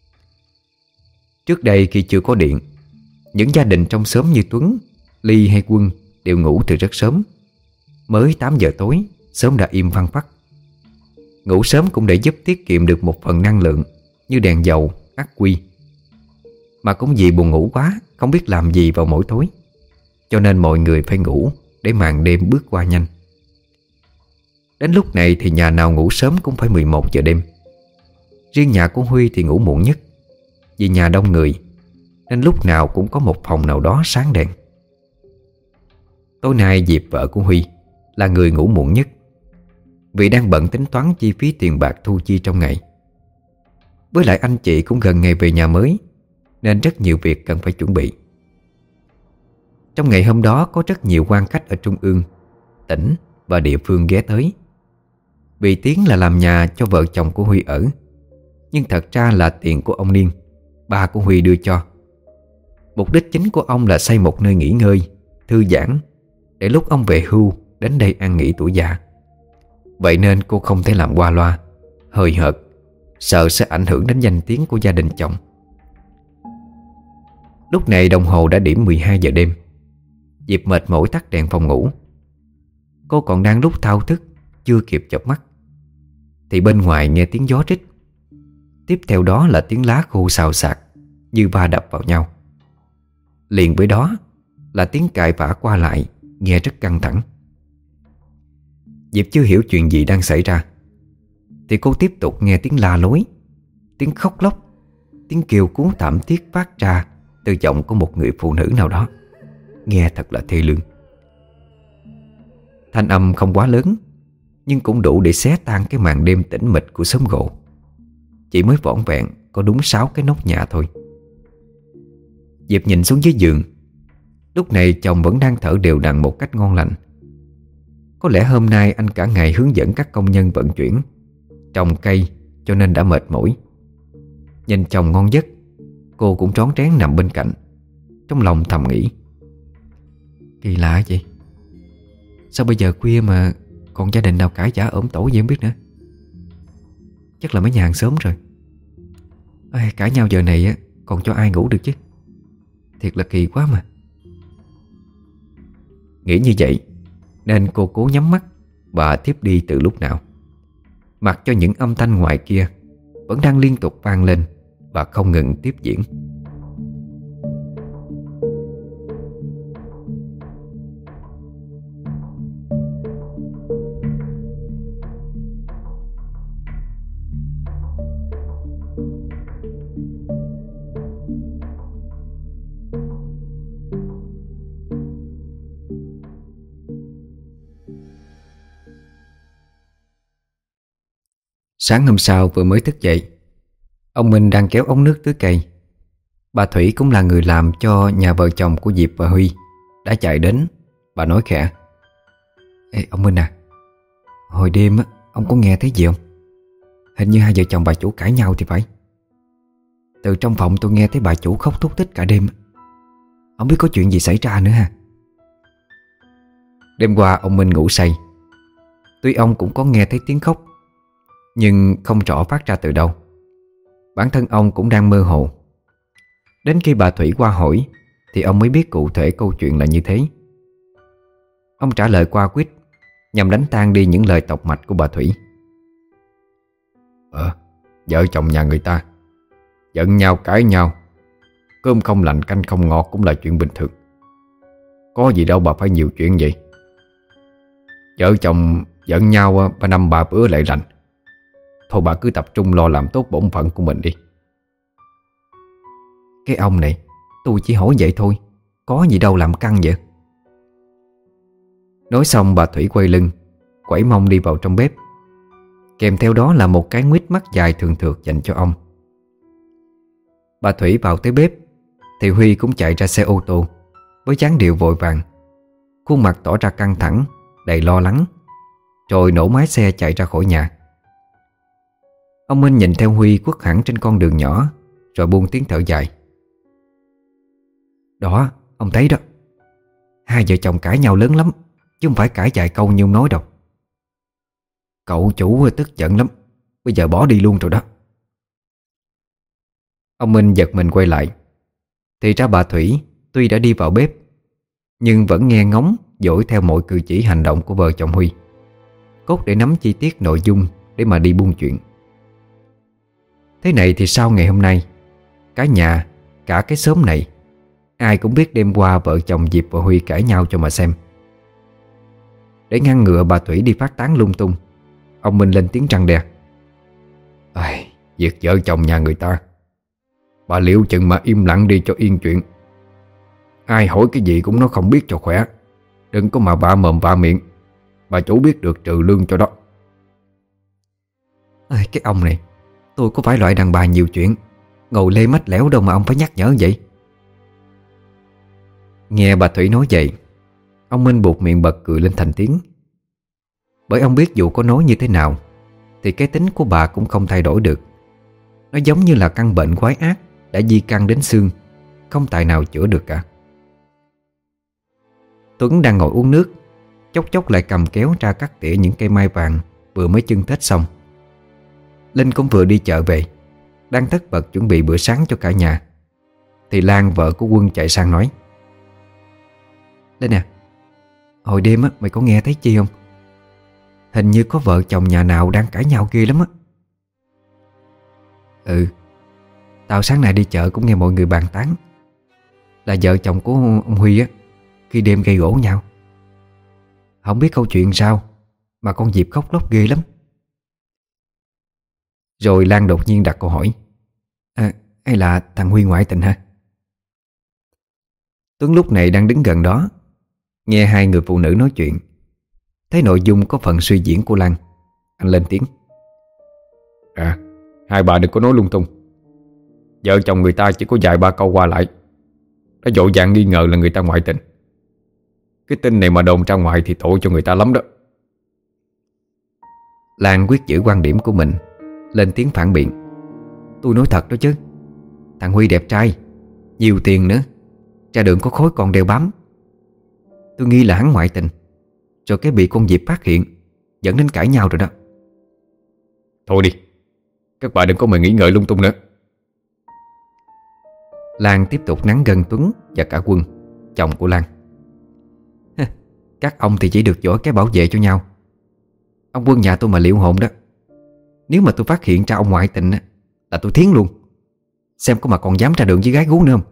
Trước đây khi chưa có điện, những gia đình trong xóm như Tuấn, Ly hay Quân đều ngủ từ rất sớm. Mới 8 giờ tối, xóm đã im phăng phắc. Ngủ sớm cũng để giúp tiết kiệm được một phần năng lượng như đèn dầu, ắc quy. Mà cũng vì buồn ngủ quá, không biết làm gì vào mỗi tối, cho nên mọi người phải ngủ để màn đêm bước qua nhanh. Đến lúc này thì nhà nào ngủ sớm cũng phải 11 giờ đêm. Riêng nhà của Huy thì ngủ muộn nhất. Vì nhà đông người nên lúc nào cũng có một phòng nào đó sáng đèn. Tối nay Diệp, vợ của Huy, là người ngủ muộn nhất, vì đang bận tính toán chi phí tiền bạc thu chi trong ngày. Với lại anh chị cũng gần ngày về nhà mới, nên rất nhiều việc cần phải chuẩn bị. Trong ngày hôm đó có rất nhiều quan khách ở trung ương, tỉnh và địa phương ghé tới. Vì tiếng là làm nhà cho vợ chồng của Huy ở, nhưng thật ra là tiền của ông Niên, ba của Huy đưa cho. Mục đích chính của ông là xây một nơi nghỉ ngơi, thư giãn, để lúc ông về hưu đến đây an nghỉ tuổi già. Vậy nên cô không thể làm qua loa, hời hợt, sợ sẽ ảnh hưởng đến danh tiếng của gia đình chồng. Lúc này đồng hồ đã điểm 12 giờ đêm. Diệp mệt mỏi tắt đèn phòng ngủ. Cô còn đang lúc thao thức, chưa kịp chợp mắt, thì bên ngoài nghe tiếng gió rít. Tiếp theo đó là tiếng lá khô xào xạc như va đập vào nhau. Liền với đó là tiếng cãi vã qua lại, nghe rất căng thẳng. Diệp chưa hiểu chuyện gì đang xảy ra, thì cô tiếp tục nghe tiếng la lối, tiếng khóc lóc, tiếng kêu cứu thảm thiết phát ra từ giọng của một người phụ nữ nào đó, nghe thật là thê lương. Thanh âm không quá lớn, nhưng cũng đủ để xé tan cái màn đêm tĩnh mịch của xóm gỗ. Chỉ mới vỏn vẹn có đúng 6 cái nóc nhà thôi. Diệp nhìn xuống dưới giường. Lúc này chồng vẫn đang thở đều đặn một cách ngon lành. Có lẽ hôm nay anh cả ngày hướng dẫn các công nhân vận chuyển, trồng cây, cho nên đã mệt mỏi. Nhìn chồng ngon giấc, cô cũng rón rén nằm bên cạnh, trong lòng thầm nghĩ: kỳ lạ vậy, sao bây giờ khuya mà còn gia đình nào cãi vã ốm tổ gì không biết nữa. Chắc là mấy nhà hàng xóm rồi. Cãi nhau giờ này còn cho ai ngủ được chứ. Thiệt là kỳ quá mà. Nghĩ như vậy nên cô cố nhắm mắt và thiếp đi từ lúc nào, mặc cho những âm thanh ngoài kia vẫn đang liên tục vang lên và không ngừng tiếp diễn. Sáng hôm sau vừa mới thức dậy, ông Minh đang kéo ống nước tưới cây. Bà Thủy cũng là người làm cho nhà vợ chồng của Diệp và Huy đã chạy đến. Bà nói khẽ: Ê ông Minh à, hồi đêm ông có nghe thấy gì không? Hình như hai vợ chồng bà chủ cãi nhau thì phải. Từ trong phòng tôi nghe thấy bà chủ khóc thút thít cả đêm. Không biết có chuyện gì xảy ra nữa ha. Đêm qua ông Minh ngủ say. Tuy ông cũng có nghe thấy tiếng khóc, nhưng không rõ phát ra từ đâu. Bản thân ông cũng đang mơ hồ. Đến khi bà Thủy qua hỏi thì ông mới biết cụ thể câu chuyện là như thế. Ông trả lời qua quýt nhằm đánh tan đi những lời tọc mạch của bà Thủy. Vợ chồng nhà người ta giận nhau cãi nhau, cơm không lành canh không ngọt cũng là chuyện bình thường. Có gì đâu bà phải nhiều chuyện vậy. Vợ chồng giận nhau 5-3 bữa lại lành. Thôi bà cứ tập trung lo làm tốt bổn phận của mình đi. Cái ông này, tôi chỉ hỏi vậy thôi, có gì đâu làm căng vậy. Nói xong bà Thủy quay lưng, quẩy mông đi vào trong bếp. Kèm theo đó là một cái nguýt mắt dài thường thượt dành cho ông. Bà Thủy vào tới bếp thì Huy cũng chạy ra xe ô tô với dáng điệu vội vàng, khuôn mặt tỏ ra căng thẳng, đầy lo lắng, rồi nổ máy xe chạy ra khỏi nhà. Ông Minh nhìn theo Huy quất hẳn trên con đường nhỏ, rồi buông tiếng thở dài. Đó, ông thấy đó, hai vợ chồng cãi nhau lớn lắm, chứ không phải cãi vài câu như ông nói đâu. Cậu chủ tức giận lắm, bây giờ bỏ đi luôn rồi đó. Ông Minh giật mình quay lại, thì ra bà Thủy tuy đã đi vào bếp nhưng vẫn nghe ngóng dõi theo mọi cử chỉ hành động của vợ chồng Huy, cốt để nắm chi tiết nội dung để mà đi buôn chuyện. Thế này thì sau ngày hôm nay, cả nhà, cả cái xóm này, ai cũng biết đêm qua vợ chồng Diệp và Huy cãi nhau cho mà xem. Để ngăn ngừa bà Thủy đi phát tán lung tung, ông Minh lên tiếng răn đe: Việc vợ chồng nhà người ta, bà liệu chừng mà im lặng đi cho yên chuyện. Ai hỏi cái gì cũng nói không biết cho khỏe. Đừng có mà vạ mồm vạ miệng. Bà chủ biết được trừ lương cho đó. Cái ông này, tôi có phải loại đàn bà nhiều chuyện, ngồi lê mách lẻo đâu mà ông phải nhắc nhở vậy. Nghe bà Thủy nói vậy, ông Minh buột miệng bật cười lên thành tiếng. Bởi ông biết dù có nói như thế nào thì cái tính của bà cũng không thay đổi được. Nó giống như là căn bệnh quái ác đã di căn đến xương, không tài nào chữa được cả. Tuấn đang ngồi uống nước, chốc chốc lại cầm kéo ra cắt tỉa những cây mai vàng vừa mới chưng Tết xong. Linh cũng vừa đi chợ về, đang tất bật chuẩn bị bữa sáng cho cả nhà, thì Lan vợ của Quân chạy sang nói: Linh nè, hồi đêm á mày có nghe thấy chi không? Hình như có vợ chồng nhà nào đang cãi nhau ghê lắm á. Ừ, tao sáng nay đi chợ cũng nghe mọi người bàn tán là vợ chồng của ông Huy á khi đêm gây gổ nhau. Không biết câu chuyện sao mà con Diệp khóc lóc ghê lắm. Rồi Lan đột nhiên đặt câu hỏi: Hay là thằng Huy ngoại tình hả? Tuấn lúc này đang đứng gần đó, nghe hai người phụ nữ nói chuyện, thấy nội dung có phần suy diễn của Lan, anh lên tiếng: Hai bà đừng có nói lung tung. Vợ chồng người ta chỉ có vài ba câu qua lại đã vội vàng nghi ngờ là người ta ngoại tình. Cái tin này mà đồn ra ngoài thì tội cho người ta lắm đó. Lan quyết giữ quan điểm của mình, lên tiếng phản biện: Tôi nói thật đó chứ. Thằng Huy đẹp trai, nhiều tiền nữa, ra đường có khối còn đeo bám. Tôi nghi là hắn ngoại tình, rồi cái bị con Diệp phát hiện, dẫn đến cãi nhau rồi đó. Thôi đi, các bà đừng có mà nghĩ ngợi lung tung nữa. Lan tiếp tục nắn gân Tuấn và cả Quân, chồng của Lan. Các ông thì chỉ được giỏi cái bảo vệ cho nhau. Ông Quân nhà tôi mà liệu hồn đó. Nếu mà tôi phát hiện ra ông ngoại tình là tôi thiến luôn. Xem có mà còn dám ra đường với gái gú nữa không.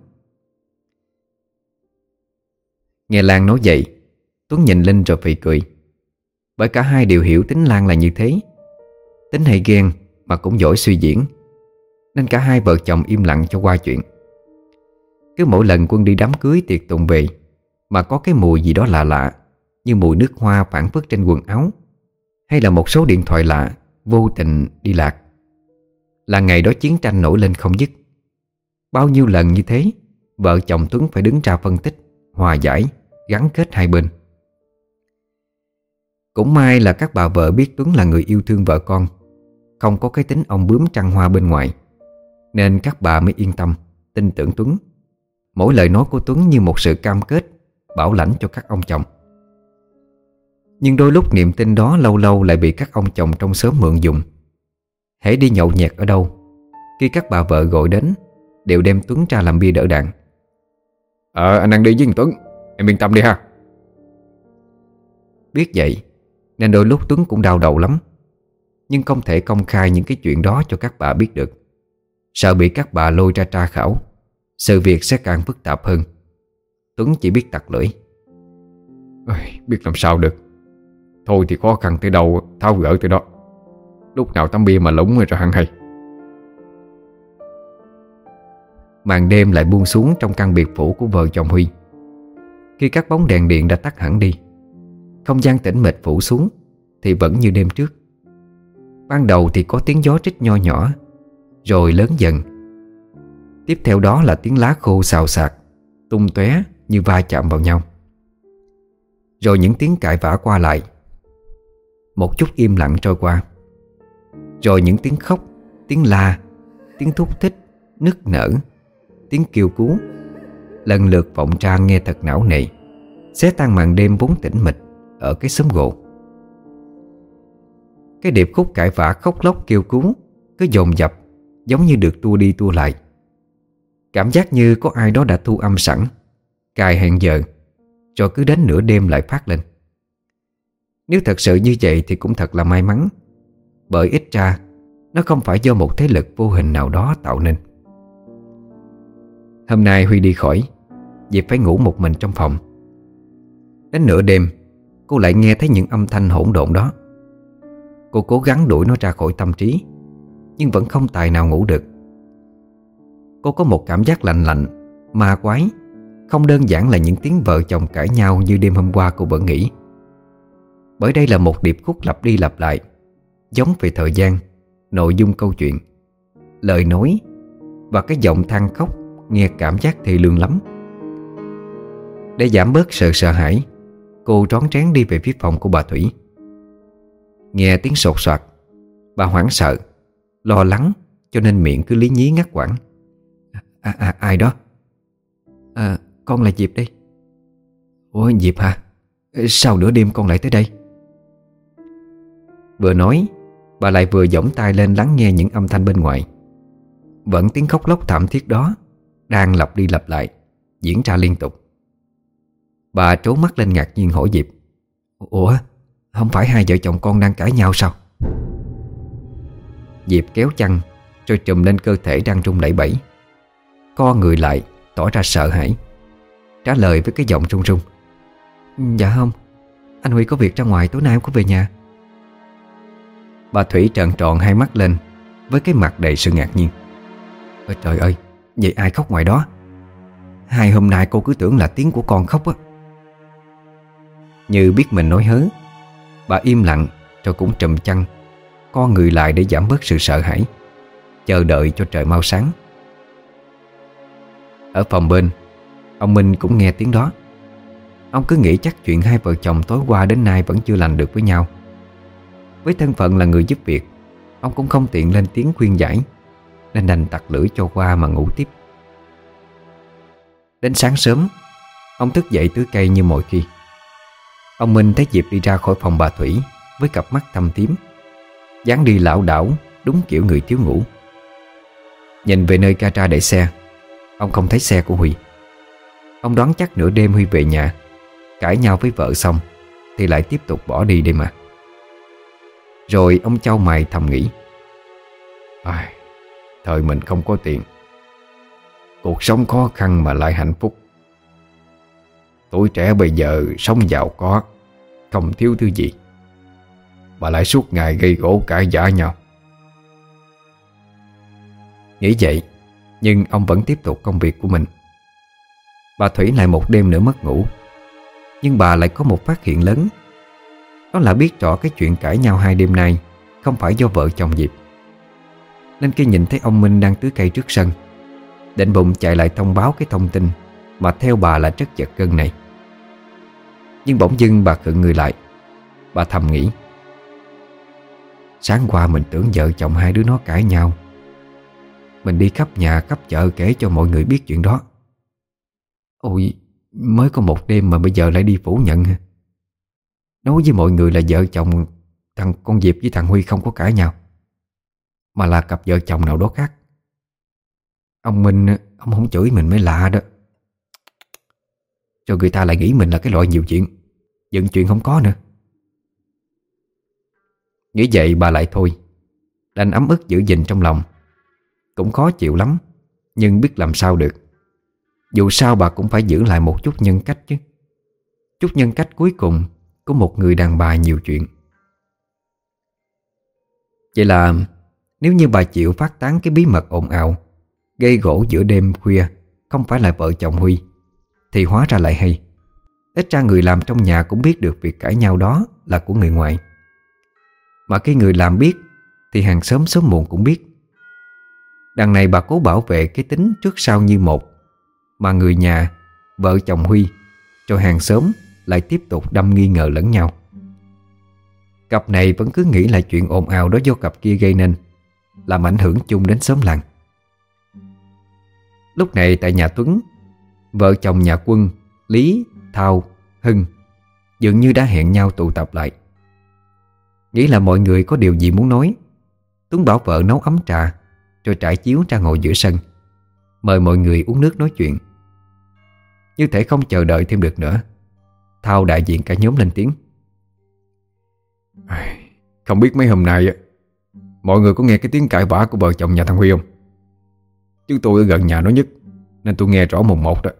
Nghe Lan nói vậy, Tuấn nhìn Linh rồi phì cười. Bởi cả hai đều hiểu tính Lan là như thế, tính hay ghen mà cũng giỏi suy diễn, nên cả hai vợ chồng im lặng cho qua chuyện. Cứ mỗi lần Quân đi đám cưới tiệc tùng về mà có cái mùi gì đó lạ lạ, như mùi nước hoa phảng phất trên quần áo, hay là một số điện thoại lạ vô tình đi lạc, là ngày đó chiến tranh nổi lên không dứt. Bao nhiêu lần như thế, vợ chồng Tuấn phải đứng ra phân tích, hòa giải, gắn kết hai bên. Cũng may là các bà vợ biết Tuấn là người yêu thương vợ con, không có cái tính ông bướm trăng hoa bên ngoài, nên các bà mới yên tâm, tin tưởng Tuấn. Mỗi lời nói của Tuấn như một sự cam kết, bảo lãnh cho các ông chồng. Nhưng đôi lúc niềm tin đó lâu lâu lại bị các ông chồng trong xóm mượn dùng. Hễ đi nhậu nhẹt ở đâu, khi các bà vợ gọi đến, đều đem Tuấn ra làm bia đỡ đạn. Anh đang đi với thằng Tuấn, em yên tâm đi ha. Biết vậy nên đôi lúc Tuấn cũng đau đầu lắm, nhưng không thể công khai những cái chuyện đó cho các bà biết được, sợ bị các bà lôi ra tra khảo, sự việc sẽ càng phức tạp hơn. Tuấn chỉ biết tặc lưỡi: Biết làm sao được. Thôi thì khó khăn tới đâu tháo gỡ tới đó. Lúc nào tấm bia mà lúng rồi hẳn hay. Màn đêm lại buông xuống trong căn biệt phủ của vợ chồng Huy. Khi các bóng đèn điện đã tắt hẳn đi, không gian tĩnh mịch phủ xuống thì vẫn như đêm trước. Ban đầu thì có tiếng gió rít nho nhỏ, rồi lớn dần. Tiếp theo đó là tiếng lá khô xào xạc, tung tóe như va chạm vào nhau. Rồi những tiếng cãi vã qua lại. Một chút im lặng trôi qua. Rồi những tiếng khóc, tiếng la, tiếng thúc thích, nức nở, tiếng kêu cứu lần lượt vọng ra nghe thật não nề, xé tan màn đêm vốn tĩnh mịch ở cái xóm gỗ. Cái điệp khúc cãi vã khóc lóc kêu cứu cứ dồn dập, giống như được tua đi tua lại, Cảm giác như có ai đó đã thu âm sẵn, cài hẹn giờ, rồi cứ đến nửa đêm lại phát lên. Nếu thật sự như vậy thì cũng thật là may mắn, bởi ít ra nó không phải do một thế lực vô hình nào đó tạo nên. Hôm nay Huy đi khỏi, Diệp phải ngủ một mình trong phòng. Đến nửa đêm, cô lại nghe thấy những âm thanh hỗn độn đó. Cô cố gắng đuổi nó ra khỏi tâm trí, nhưng vẫn không tài nào ngủ được. Cô có một cảm giác lạnh lạnh, ma quái, không đơn giản là những tiếng vợ chồng cãi nhau như đêm hôm qua cô vẫn nghĩ. Bởi đây là một điệp khúc lặp đi lặp lại, giống về thời gian, nội dung câu chuyện, lời nói và cái giọng than khóc nghe cảm giác thê lương lắm. Để giảm bớt sự sợ hãi, cô rón rén đi về phía phòng của bà Thủy. Nghe tiếng sột soạt, bà hoảng sợ, lo lắng cho nên miệng cứ lý nhí ngắt quãng. Ai đó? Con là Diệp đây. Ủa Diệp hả? Sao nửa đêm con lại tới đây? Vừa nói, bà lại vừa giỏng tai lên lắng nghe những âm thanh bên ngoài. Vẫn tiếng khóc lóc thảm thiết đó đang lặp đi lặp lại, diễn ra liên tục. Bà trố mắt lên ngạc nhiên hỏi Diệp: Ủa, không phải hai vợ chồng con đang cãi nhau sao? Diệp kéo chăn rồi trùm lên cơ thể đang run lẩy bẩy, co người lại tỏ ra sợ hãi, trả lời với cái giọng run run: Dạ không, anh Huy có việc ra ngoài, tối nay em có về nhà. Bà Thủy trợn tròn hai mắt lên với cái mặt đầy sự ngạc nhiên. Ôi trời ơi, vậy ai khóc ngoài đó? Hai hôm nay cô cứ tưởng là tiếng của con khóc á. Như biết mình nói hớ, bà im lặng rồi cũng trùm chăn, co người lại để giảm bớt sự sợ hãi, chờ đợi cho trời mau sáng. Ở phòng bên, ông Minh cũng nghe tiếng đó. Ông cứ nghĩ chắc chuyện hai vợ chồng tối qua đến nay vẫn chưa lành được với nhau. Với thân phận là người giúp việc, ông cũng không tiện lên tiếng khuyên giải, nên đành tặc lưỡi cho qua mà ngủ tiếp. Đến sáng sớm, ông thức dậy tưới cây như mọi khi. Ông Minh thấy Diệp đi ra khỏi phòng bà Thủy với cặp mắt thâm tím, dáng đi lảo đảo đúng kiểu người thiếu ngủ. Nhìn về nơi gara để xe, ông không thấy xe của Huy. Ông đoán chắc nửa đêm Huy về nhà, cãi nhau với vợ xong thì lại tiếp tục bỏ đi đây mà. Rồi ông chau mày thầm nghĩ: Thời mình không có tiền, cuộc sống khó khăn mà lại hạnh phúc. Tuổi trẻ bây giờ sống giàu có, không thiếu thứ gì, mà lại suốt ngày gây gổ cãi vã nhau. Nghĩ vậy, nhưng ông vẫn tiếp tục công việc của mình. Bà Thủy lại một đêm nữa mất ngủ. Nhưng bà lại có một phát hiện lớn. Đó là biết rõ cái chuyện cãi nhau hai đêm nay không phải do vợ chồng Diệp. Nên khi nhìn thấy ông Minh đang tưới cây trước sân, định bụng chạy lại thông báo cái thông tin mà theo bà là rất giật gân này. Nhưng bỗng dưng bà khựng người lại. Bà thầm nghĩ: Sáng qua mình tưởng vợ chồng hai đứa nó cãi nhau, mình đi khắp nhà khắp chợ kể cho mọi người biết chuyện đó. Ôi, mới có một đêm mà bây giờ lại đi phủ nhận hả? Nói với mọi người là vợ chồng thằng con Diệp với thằng Huy không có cãi nhau, mà là cặp vợ chồng nào đó khác. Ông Minh, ông không chửi mình mới lạ đó. Rồi người ta lại nghĩ mình là cái loại nhiều chuyện, dựng chuyện không có nữa. Nghĩ vậy bà lại thôi, đành ấm ức giữ gìn trong lòng. Cũng khó chịu lắm, nhưng biết làm sao được. Dù sao bà cũng phải giữ lại một chút nhân cách chứ. Chút nhân cách cuối cùng của một người đàn bà nhiều chuyện. Vậy là nếu như bà chịu phát tán cái bí mật ồn ào gây gổ giữa đêm khuya không phải là vợ chồng Huy, thì hóa ra lại hay. Ít ra người làm trong nhà cũng biết được việc cãi nhau đó là của người ngoài. Mà khi người làm biết thì hàng xóm sớm muộn cũng biết. Đằng này bà cố bảo vệ cái tính trước sau như một, mà người nhà, vợ chồng Huy, rồi hàng xóm lại tiếp tục đâm nghi ngờ lẫn nhau. Cặp này vẫn cứ nghĩ là chuyện ồn ào đó do cặp kia gây nên, làm ảnh hưởng chung đến xóm làng. Lúc này tại nhà Tuấn, vợ chồng nhà Quân, Lý, Thao, Hưng dường như đã hẹn nhau tụ tập lại. Nghĩ là mọi người có điều gì muốn nói, Tuấn bảo vợ nấu ấm trà, rồi trải chiếu ra ngồi giữa sân, mời mọi người uống nước nói chuyện. Như thể không chờ đợi thêm được nữa, Thao đại diện cả nhóm lên tiếng. Không biết mấy hôm nay mọi người có nghe cái tiếng cãi vã của vợ chồng nhà thằng Huy không? Chứ tôi ở gần nhà nó nhất, nên tôi nghe rõ mồn một đó.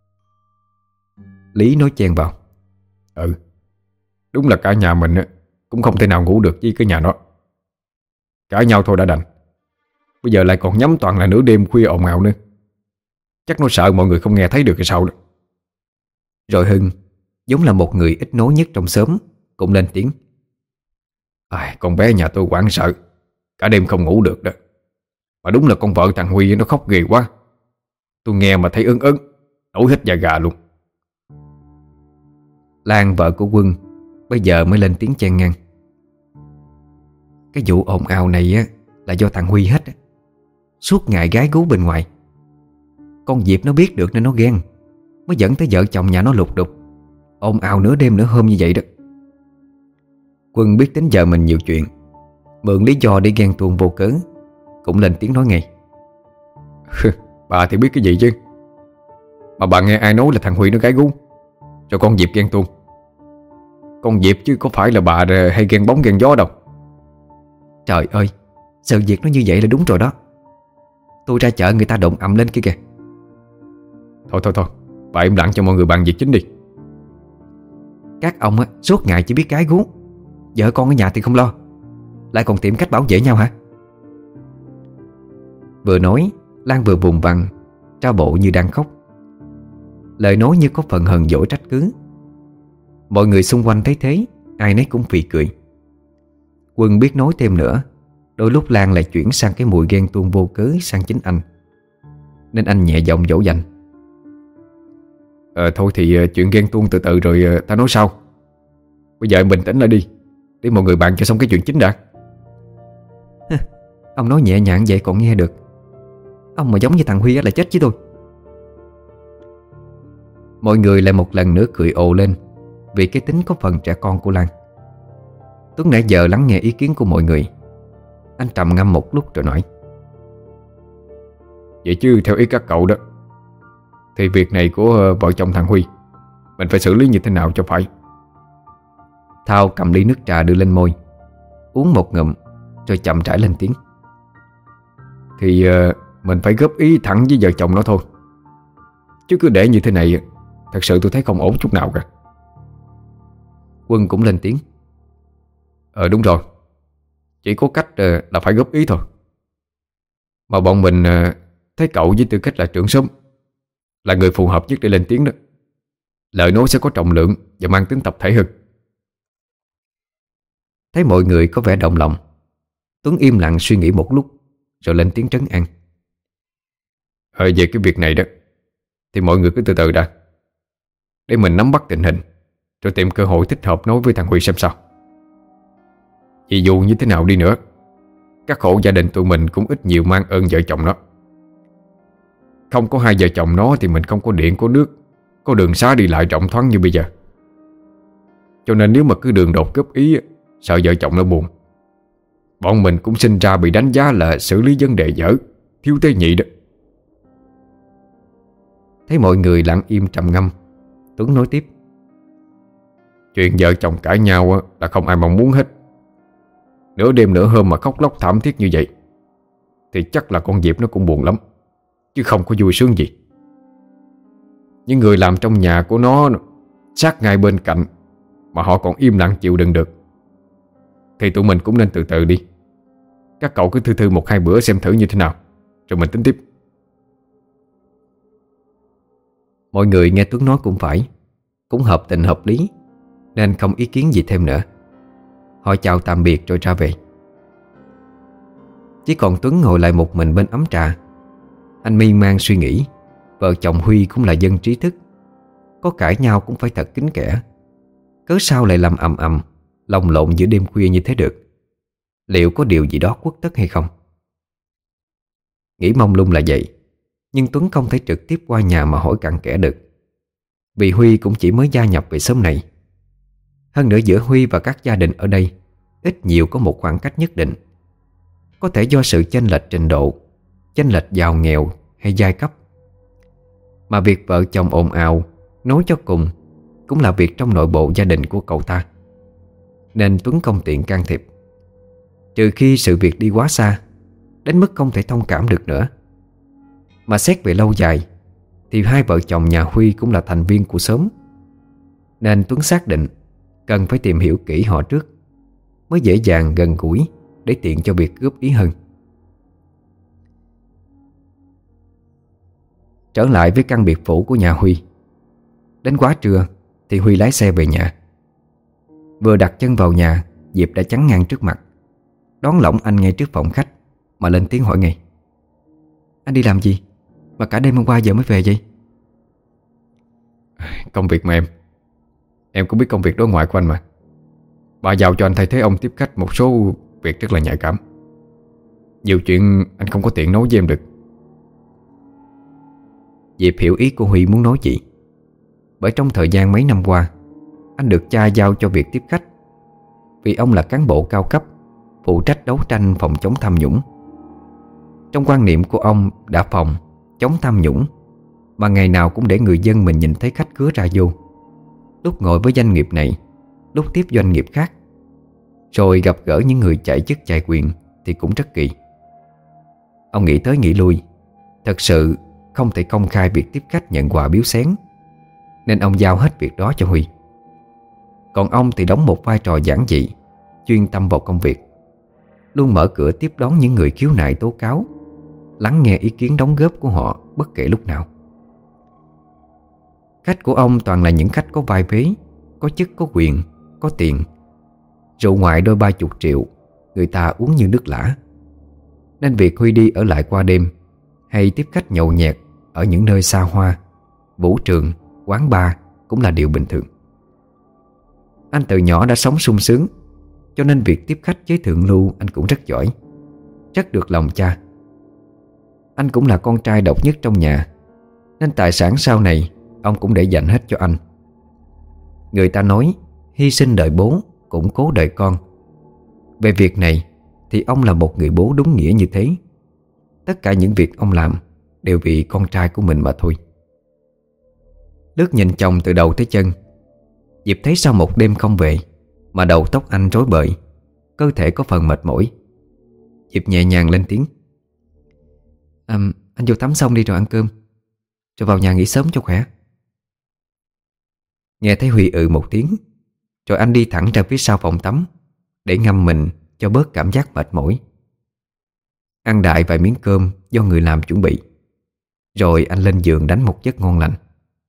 Lý nói chen vào. Đúng là cả nhà mình cũng không thể nào ngủ được với cái nhà nó. Cãi nhau thôi đã đành, bây giờ lại còn nhắm toàn là nửa đêm khuya ồn ào nữa. Chắc nó sợ mọi người không nghe thấy được cái sao đó. Rồi Hưng, giống là một người ít nói nhất trong xóm, cũng lên tiếng. Con bé nhà tôi hoảng sợ, cả đêm không ngủ được đó. Mà đúng là con vợ thằng Huy nó khóc ghê quá. Tôi nghe mà thấy ớn ớn, nổi hết da gà luôn. Lan, vợ của Quân, bây giờ mới lên tiếng chen ngang. Cái vụ ồn ào này á là do thằng Huy hết á. Suốt ngày gái gú bên ngoài. Con Diệp nó biết được nên nó ghen, mới dẫn tới vợ chồng nhà nó lục đục, ồn ào nửa đêm nửa hôm như vậy đó. Quân biết tính vợ mình nhiều chuyện, mượn lý do để ghen tuông vô cớ, cũng lên tiếng nói ngay. Bà thì biết cái gì chứ? Mà bà nghe ai nói là thằng Huy nó gái gú, rồi con Diệp ghen tuông? Con Diệp chứ có phải là bà hay ghen bóng ghen gió đâu. Trời ơi, sự việc nó như vậy là đúng rồi đó. Tôi ra chợ người ta đụng ầm lên kia kìa. Thôi, bà im lặng cho mọi người bàn việc chính đi. Các ông á, suốt ngày chỉ biết gái gú, vợ con ở nhà thì không lo, lại còn tìm cách bảo vệ nhau hả? Vừa nói, Lan vừa vùng vằng, tra bộ như đang khóc. Lời nói như có phần hờn dỗi trách cứ. Mọi người xung quanh thấy thế, ai nấy cũng phì cười. Quân biết nói thêm nữa, đôi lúc Lan lại chuyển sang cái mùi ghen tuông vô cớ sang chính anh, nên anh nhẹ giọng dỗ dành. Thôi thì chuyện ghen tuông từ từ rồi ta nói sau. Bây giờ bình tĩnh lại đi, để mọi người bàn cho xong cái chuyện chính đã. Ông nói nhẹ nhàng vậy còn nghe được. Ông mà giống như thằng Huy là chết với tôi. Mọi người lại một lần nữa cười ồ lên vì cái tính có phần trẻ con của Lan. Tuấn nãy giờ lắng nghe ý kiến của mọi người. Anh trầm ngâm một lúc rồi nói. Vậy chứ theo ý các cậu đó, thì việc này của vợ chồng thằng Huy mình phải xử lý như thế nào cho phải? Thao cầm ly nước trà đưa lên môi, uống một ngụm rồi chậm rãi lên tiếng. Thì mình phải góp ý thẳng với vợ chồng nó thôi. Chứ cứ để như thế này, thật sự tôi thấy không ổn chút nào cả. Quân cũng lên tiếng. Đúng rồi, chỉ có cách là phải góp ý thôi. Mà bọn mình thấy cậu với tư cách là trưởng xóm, là người phù hợp nhất để lên tiếng đó. Lời nói sẽ có trọng lượng và mang tính tập thể hơn. Thấy mọi người có vẻ động lòng, Tuấn im lặng suy nghĩ một lúc rồi lên tiếng trấn an. Về cái việc này đó thì mọi người cứ từ từ đã, để mình nắm bắt tình hình, rồi tìm cơ hội thích hợp nói với thằng Huy xem sao. Vì dù như thế nào đi nữa, các hộ gia đình tụi mình cũng ít nhiều mang ơn vợ chồng nó. Không có hai vợ chồng nó thì mình không có điện, có nước, có đường xá đi lại rộng thoáng như bây giờ. Cho nên nếu mà cứ đường đột góp ý, sợ vợ chồng nó buồn. Bọn mình cũng sinh ra bị đánh giá là xử lý vấn đề dở, thiếu tế nhị đó. Thấy mọi người lặng im trầm ngâm, Tuấn nói tiếp. Chuyện vợ chồng cãi nhau là không ai mong muốn hết. Nửa đêm nửa hôm mà khóc lóc thảm thiết như vậy thì chắc là con Diệp nó cũng buồn lắm, chứ không có vui sướng gì. Những người làm trong nhà của nó sát ngay bên cạnh mà họ còn im lặng chịu đựng được, thì tụi mình cũng nên từ từ đi. Các cậu cứ thư thư một hai bữa xem thử như thế nào, rồi mình tính tiếp. Mọi người nghe Tuấn nói cũng phải, cũng hợp tình hợp lý, nên không ý kiến gì thêm nữa. Họ chào tạm biệt rồi ra về. Chỉ còn Tuấn ngồi lại một mình bên ấm trà. Anh miên man suy nghĩ, vợ chồng Huy cũng là dân trí thức, có cãi nhau cũng phải thật kín kẽ, cớ sao lại làm ầm ầm lồng lộn giữa đêm khuya như thế được? Liệu có điều gì đó khuất tất hay không? Nghĩ mông lung là vậy, nhưng Tuấn không thể trực tiếp qua nhà mà hỏi cặn kẽ được, vì Huy cũng chỉ mới gia nhập về xóm này. Hơn nữa giữa Huy và các gia đình ở đây ít nhiều có một khoảng cách nhất định. Có thể do sự chênh lệch trình độ, chênh lệch giàu nghèo hay giai cấp, mà việc vợ chồng ồn ào nói cho cùng cũng là việc trong nội bộ gia đình của cậu ta, nên Tuấn không tiện can thiệp. Trừ khi sự việc đi quá xa đến mức không thể thông cảm được nữa. Mà xét về lâu dài thì hai vợ chồng nhà Huy cũng là thành viên của xóm, nên Tuấn xác định cần phải tìm hiểu kỹ họ trước mới dễ dàng gần gũi, để tiện cho việc góp ý hơn. Trở lại với căn biệt phủ của nhà Huy. Đến quá trưa thì Huy lái xe về nhà. Vừa đặt chân vào nhà, Diệp đã chắn ngang trước mặt, đón lỏng anh ngay trước phòng khách mà lên tiếng hỏi ngay: "Anh đi làm gì mà cả đêm hôm qua giờ mới về vậy?" Công việc mà em cũng biết công việc đối ngoại của anh mà. Bà giao cho anh thay thế ông tiếp khách một số việc rất là nhạy cảm. Nhiều chuyện anh không có tiện nói với em được. Diệp hiểu ý của Huy muốn nói gì. Bởi trong thời gian mấy năm qua, anh được cha giao cho việc tiếp khách, vì ông là cán bộ cao cấp phụ trách đấu tranh phòng chống tham nhũng. Trong quan niệm của ông đã phòng chống tham nhũng mà ngày nào cũng để người dân mình nhìn thấy khách khứa ra vô, lúc ngồi với doanh nghiệp này, lúc tiếp doanh nghiệp khác, rồi gặp gỡ những người chạy chức chạy quyền thì cũng rất kỳ. Ông nghĩ tới nghĩ lui, thật sự không thể công khai việc tiếp khách nhận quà biếu xén, nên ông giao hết việc đó cho Huy. Còn ông thì đóng một vai trò giản dị, chuyên tâm vào công việc, luôn mở cửa tiếp đón những người khiếu nại tố cáo, lắng nghe ý kiến đóng góp của họ bất kể lúc nào. Khách của ông toàn là những khách có vai vế, có chức có quyền, có tiền. Rượu ngoại đôi 30 triệu người ta uống như nước lã. Nên việc Huy đi ở lại qua đêm hay tiếp khách nhậu nhẹt ở những nơi xa hoa, vũ trường, quán bar cũng là điều bình thường. Anh từ nhỏ đã sống sung sướng, cho nên việc tiếp khách với thượng lưu anh cũng rất giỏi, rất được lòng cha. Anh cũng là con trai độc nhất trong nhà, nên tài sản sau này ông cũng để dành hết cho anh. Người ta nói hy sinh đời bố, củng cố đời con. Về việc này thì ông là một người bố đúng nghĩa như thế. Tất cả những việc ông làm đều vì con trai của mình mà thôi. Lướt nhìn chồng từ đầu tới chân, Diệp thấy sau một đêm không về mà đầu tóc anh rối bời, cơ thể có phần mệt mỏi. Diệp nhẹ nhàng lên tiếng: Anh vô tắm xong đi rồi ăn cơm, rồi vào nhà nghỉ sớm cho khỏe." Nghe thấy Huy một tiếng, rồi anh đi thẳng ra phía sau phòng tắm để ngâm mình cho bớt cảm giác mệt mỏi. Ăn đại vài miếng cơm do người làm chuẩn bị, rồi anh lên giường đánh một giấc ngon lành.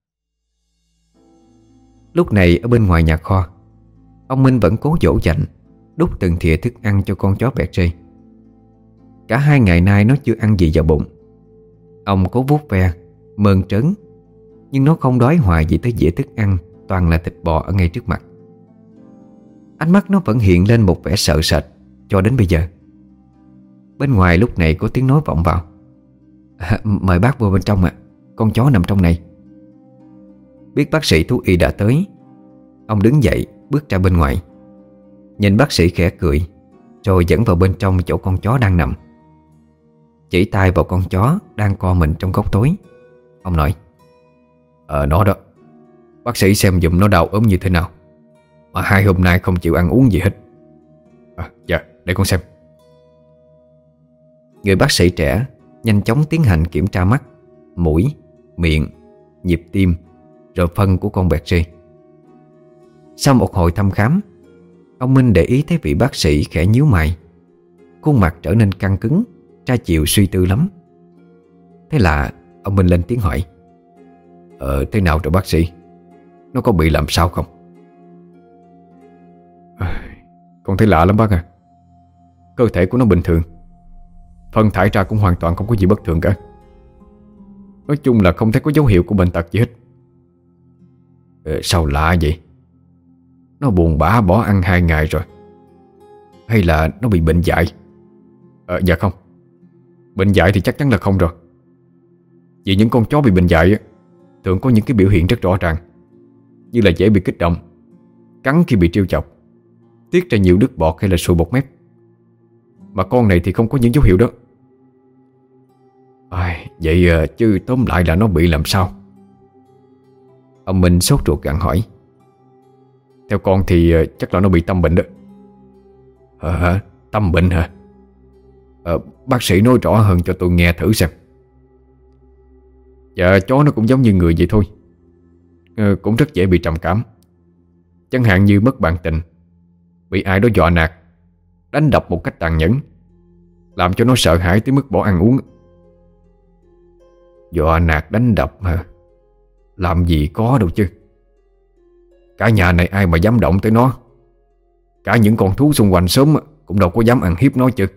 Lúc này ở bên ngoài nhà kho, ông Minh vẫn cố dỗ dành đút từng thìa thức ăn cho con chó bẹt rê. Cả 2 ngày nay nó chưa ăn gì vào bụng. Ông cố vuốt ve, mơn trớn, nhưng nó không đói hoài gì tới dĩa thức ăn toàn là thịt bò ở ngay trước mặt. Ánh mắt nó vẫn hiện lên một vẻ sợ sệt cho đến bây giờ. Bên ngoài lúc này có tiếng nói vọng vào: "Mời bác vô bên trong ạ, con chó nằm trong này." Biết bác sĩ thú y đã tới, ông đứng dậy bước ra bên ngoài, nhìn bác sĩ khẽ cười, rồi dẫn vào bên trong chỗ con chó đang nằm. Chỉ tay vào con chó đang co mình trong góc tối, ông nói: Nó đó, bác sĩ xem giùm nó đau ốm như thế nào, mà 2 hôm nay không chịu ăn uống gì hết. Dạ, để con xem. Người bác sĩ trẻ nhanh chóng tiến hành kiểm tra mắt, mũi, miệng, nhịp tim, rồi phân của con bẹt rê. Sau một hồi thăm khám, ông Minh để ý thấy vị bác sĩ khẽ nhíu mày, khuôn mặt trở nên căng cứng, ra chiều suy tư lắm. Thế là ông Minh lên tiếng hỏi: Thế nào rồi bác sĩ? Nó có bị làm sao không? Con thấy lạ lắm bác à. Cơ thể của nó bình thường, phân thải ra cũng hoàn toàn không có gì bất thường cả. Nói chung là không thấy có dấu hiệu của bệnh tật gì hết. Sao lạ vậy? Nó buồn bã bỏ ăn 2 ngày rồi, hay là nó bị bệnh dại? Dạ không, bệnh dại thì chắc chắn là không rồi. Vì những con chó bị bệnh dại thường có những cái biểu hiện rất rõ ràng, như là dễ bị kích động, cắn khi bị trêu chọc, tiết ra nhiều nước bọt hay là sùi bọt mép. Mà con này thì không có những dấu hiệu đó. Vậy chứ tóm lại là nó bị làm sao? Ông Minh sốt ruột gặng hỏi. Theo con thì chắc là nó bị tâm bệnh đó. Tâm bệnh hả? Bác sĩ nói rõ hơn cho tôi nghe thử xem. Dạ, chó nó cũng giống như người vậy thôi. Cũng rất dễ bị trầm cảm. Chẳng hạn như mất bạn tình, bị ai đó dọa nạt, đánh đập một cách tàn nhẫn, làm cho nó sợ hãi tới mức bỏ ăn uống. Dọa nạt đánh đập hả? Làm gì có đâu chứ. Cả nhà này ai mà dám động tới nó. Cả những con thú xung quanh xóm cũng đâu có dám ăn hiếp nó chứ.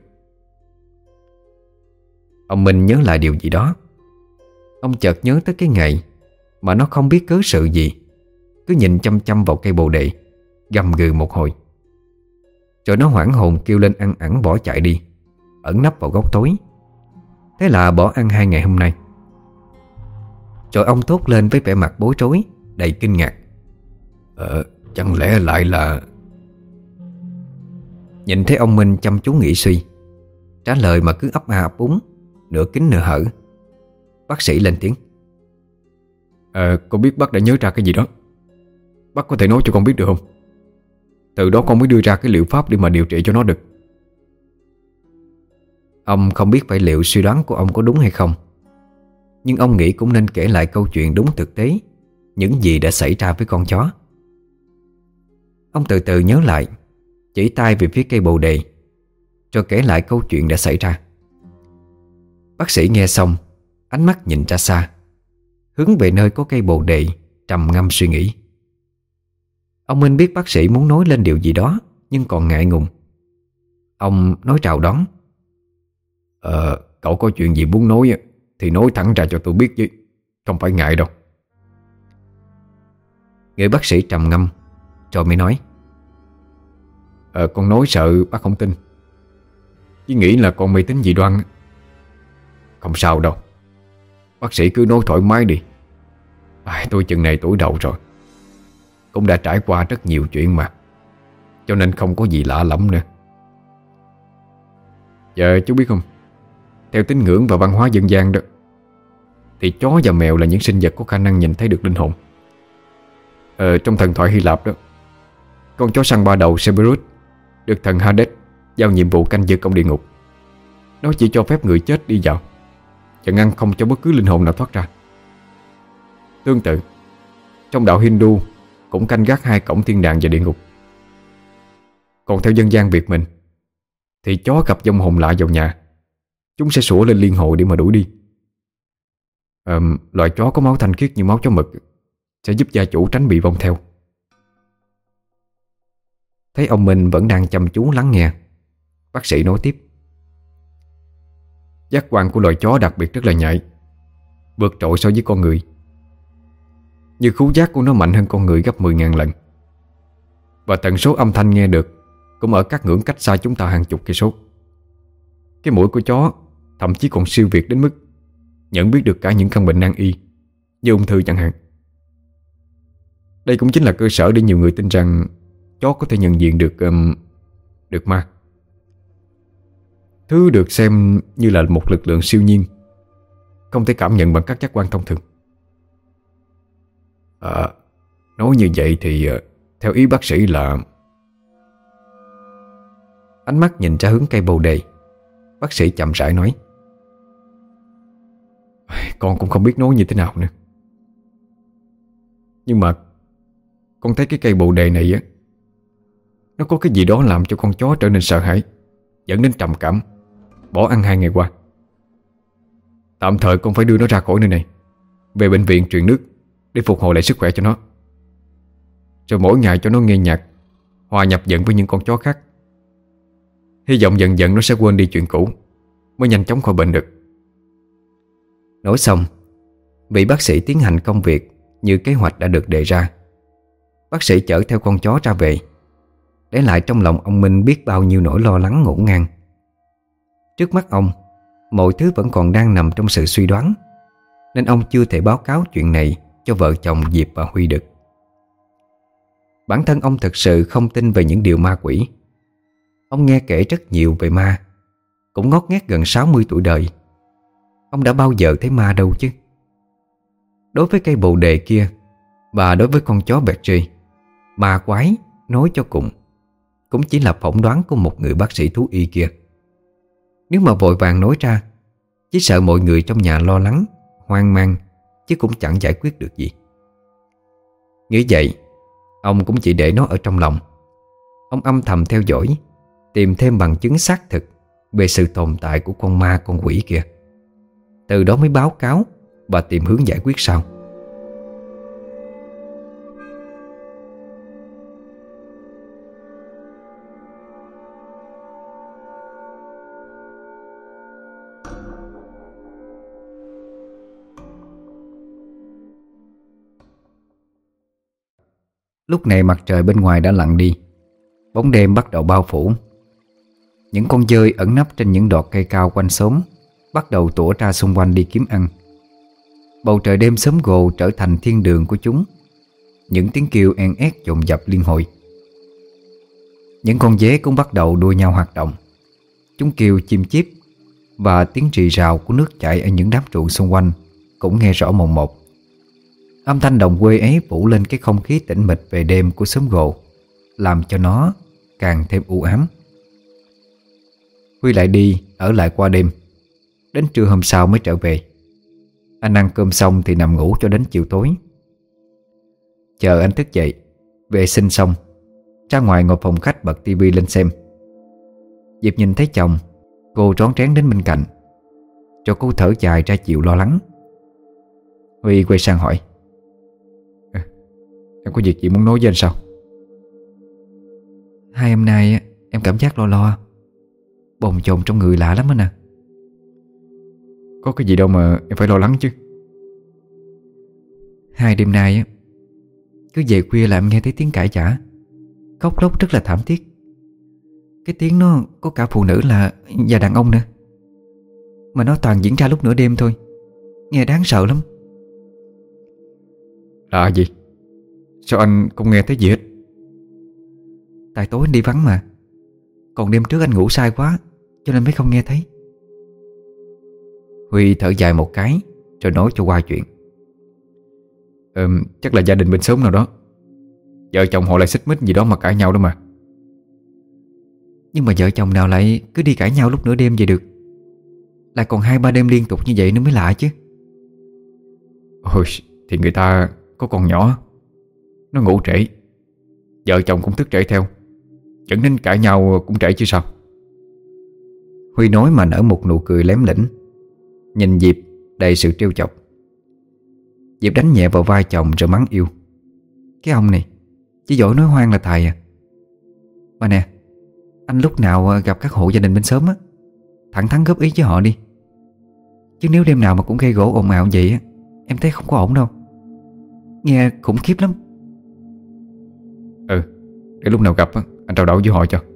Ông Minh nhớ lại điều gì đó. Ông chợt nhớ tới cái ngày mà nó không biết cớ sự gì, cứ nhìn chăm chăm vào cây bồ đề, gầm gừ một hồi, rồi nó hoảng hồn kêu lên ăn ẵn bỏ chạy đi, ẩn nấp vào góc tối. Thế là bỏ ăn 2 ngày hôm nay. Rồi ông thốt lên với vẻ mặt bối rối, đầy kinh ngạc. Chẳng lẽ lại là... Nhìn thấy ông Minh chăm chú nghĩ suy, trả lời mà cứ ấp a ấp úng, nửa kín nửa hở, bác sĩ lên tiếng. Con biết bác đã nhớ ra cái gì đó. Bác có thể nói cho con biết được không? Từ đó con mới đưa ra cái liệu pháp để mà điều trị cho nó được. Ông không biết phải liệu suy đoán của ông có đúng hay không, nhưng ông nghĩ cũng nên kể lại câu chuyện đúng thực tế, những gì đã xảy ra với con chó. Ông từ từ nhớ lại, chỉ tay về phía cây bồ đề, rồi kể lại câu chuyện đã xảy ra. Bác sĩ nghe xong, ánh mắt nhìn ra xa, hướng về nơi có cây bồ đề, trầm ngâm suy nghĩ. Ông Minh biết bác sĩ muốn nói lên điều gì đó, nhưng còn ngại ngùng. Ông nói chào đón. Cậu có chuyện gì muốn nói thì nói thẳng ra cho tôi biết chứ, không phải ngại đâu. Người bác sĩ trầm ngâm rồi mới nói. Con nói sợ bác không tin, chỉ nghĩ là con mê tín dị đoan. Không sao đâu, bác sĩ cứ nói thoải mái đi. Tôi chừng này tuổi đầu rồi, cũng đã trải qua rất nhiều chuyện mà, cho nên không có gì lạ lẫm nữa. Giờ chú biết không, theo tín ngưỡng và văn hóa dân gian đó, thì chó và mèo là những sinh vật có khả năng nhìn thấy được linh hồn. Trong thần thoại Hy Lạp đó, con chó săn 3 đầu Cerberus được thần Hades giao nhiệm vụ canh giữ cổng địa ngục. Nó chỉ cho phép người chết đi vào và ngăn không cho bất cứ linh hồn nào thoát ra. Tương tự, trong đạo Hindu cũng canh gác 2 cổng thiên đàng và địa ngục. Còn theo dân gian Việt mình thì chó gặp vong hồn lạ vào nhà, chúng sẽ sủa lên liên hồi để mà đuổi đi. Loài chó có máu thanh khiết như máu chó mực sẽ giúp gia chủ tránh bị vong theo. Thấy ông Minh vẫn đang chăm chú lắng nghe, bác sĩ nói tiếp. Giác quan của loài chó đặc biệt rất là nhạy, vượt trội so với con người. Như khứu giác của nó mạnh hơn con người gấp 10.000 lần. Và tần số âm thanh nghe được cũng ở các ngưỡng cách xa chúng ta hàng chục cây số. Cái mũi của chó thậm chí còn siêu việt đến mức nhận biết được cả những căn bệnh nan y, như ung thư chẳng hạn. Đây cũng chính là cơ sở để nhiều người tin rằng chó có thể nhận diện được ma, thứ được xem như là một lực lượng siêu nhiên, không thể cảm nhận bằng các giác quan thông thường. Nói như vậy thì theo ý bác sĩ là... Ánh mắt nhìn ra hướng cây bồ đề, bác sĩ chậm rãi nói. Con cũng không biết nói như thế nào nữa, nhưng mà con thấy cái cây bồ đề này á, nó có cái gì đó làm cho con chó trở nên sợ hãi, dẫn đến trầm cảm, bỏ ăn 2 ngày qua. Tạm thời con phải đưa nó ra khỏi nơi này, về bệnh viện truyền nước để phục hồi lại sức khỏe cho nó. Rồi mỗi ngày cho nó nghe nhạc, hòa nhập dần với những con chó khác. Hy vọng dần dần nó sẽ quên đi chuyện cũ, mới nhanh chóng khỏi bệnh được. Nói xong, vị bác sĩ tiến hành công việc như kế hoạch đã được đề ra. Bác sĩ chở theo con chó ra về, để lại trong lòng ông Minh biết bao nhiêu nỗi lo lắng ngổn ngang. Trước mắt ông, mọi thứ vẫn còn đang nằm trong sự suy đoán, nên ông chưa thể báo cáo chuyện này cho vợ chồng Diệp và Huy được. Bản thân ông thực sự không tin về những điều ma quỷ. Ông nghe kể rất nhiều về ma, cũng ngót nghét gần 60 tuổi đời. ông đã bao giờ thấy ma đâu chứ. Đối với cây bồ đề kia và đối với con chó Berger, ma quái nói cho cùng cũng chỉ là phỏng đoán của một người bác sĩ thú y kia. Nếu mà vội vàng nói ra, chỉ sợ mọi người trong nhà lo lắng, hoang mang, chứ cũng chẳng giải quyết được gì. Nghĩ vậy, ông cũng chỉ để nó ở trong lòng. Ông âm thầm theo dõi, tìm thêm bằng chứng xác thực về sự tồn tại của con ma con quỷ kia. Từ đó mới báo cáo và tìm hướng giải quyết sau. Lúc này mặt trời bên ngoài đã lặn đi, bóng đêm bắt đầu bao phủ. Những con dơi ẩn nấp trên những đọt cây cao quanh xóm bắt đầu tủa ra xung quanh đi kiếm ăn. Bầu trời đêm xóm gồ trở thành thiên đường của chúng. Những tiếng kêu en ét dồn dập liên hồi. Những con dế cũng bắt đầu đua nhau hoạt động. Chúng kêu chim chíp, và tiếng rì rào của nước chảy ở những đám ruộng xung quanh cũng nghe rõ mồn một. Âm thanh đồng quê ấy phủ lên cái không khí tĩnh mịch về đêm của xóm gồ, làm cho nó càng thêm u ám. Huy lại đi, ở lại qua đêm. Đến trưa hôm sau mới trở về. Anh ăn cơm xong thì nằm ngủ cho đến chiều tối. Chờ anh thức dậy, vệ sinh xong, ra ngoài ngồi phòng khách bật tivi lên xem. Diệp nhìn thấy chồng, cô rón rén đến bên cạnh, cho cô thở dài ra chịu lo lắng. Huy quay sang hỏi: Em có việc gì muốn nói với anh sao? Hai hôm nay em cảm giác lo lo, bồn chồn trong người lạ lắm anh à. Có cái gì đâu mà em phải lo lắng chứ. Hai đêm nay cứ về khuya là em nghe thấy tiếng cãi vã, khóc lóc rất là thảm thiết. Cái tiếng nó có cả phụ nữ và đàn ông nữa. Mà nó toàn diễn ra lúc nửa đêm thôi. Nghe đáng sợ lắm. Lạ gì? Sao anh không nghe thấy gì hết? Tại tối anh đi vắng mà. Còn đêm trước anh ngủ sai quá, cho nên mới không nghe thấy. Huy thở dài một cái, rồi nói cho qua chuyện. Chắc là gia đình bên xóm nào đó, vợ chồng họ lại xích mích gì đó mà cãi nhau đó mà. Nhưng mà vợ chồng nào lại cứ đi cãi nhau lúc nửa đêm vậy được? Lại còn 2-3 đêm liên tục như vậy nữa mới lạ chứ. Ôi, thì người ta có con nhỏ, nó ngủ trễ, vợ chồng cũng thức trễ theo, dẫn đến cãi nhau cũng trễ chứ sao. Huy nói mà nở một nụ cười lém lĩnh, nhìn Diệp đầy sự trêu chọc. Diệp đánh nhẹ vào vai chồng rồi mắng yêu: Cái ông này chỉ giỏi nói hoang là thầy à. Mà nè, anh lúc nào gặp các hộ gia đình bên xóm á, thẳng thắn góp ý với họ đi. Chứ nếu đêm nào mà cũng gây gỗ ồn ào vậy á, em thấy không có ổn đâu. Nghe khủng khiếp lắm. Để lúc nào gặp anh trao đổi với họ cho.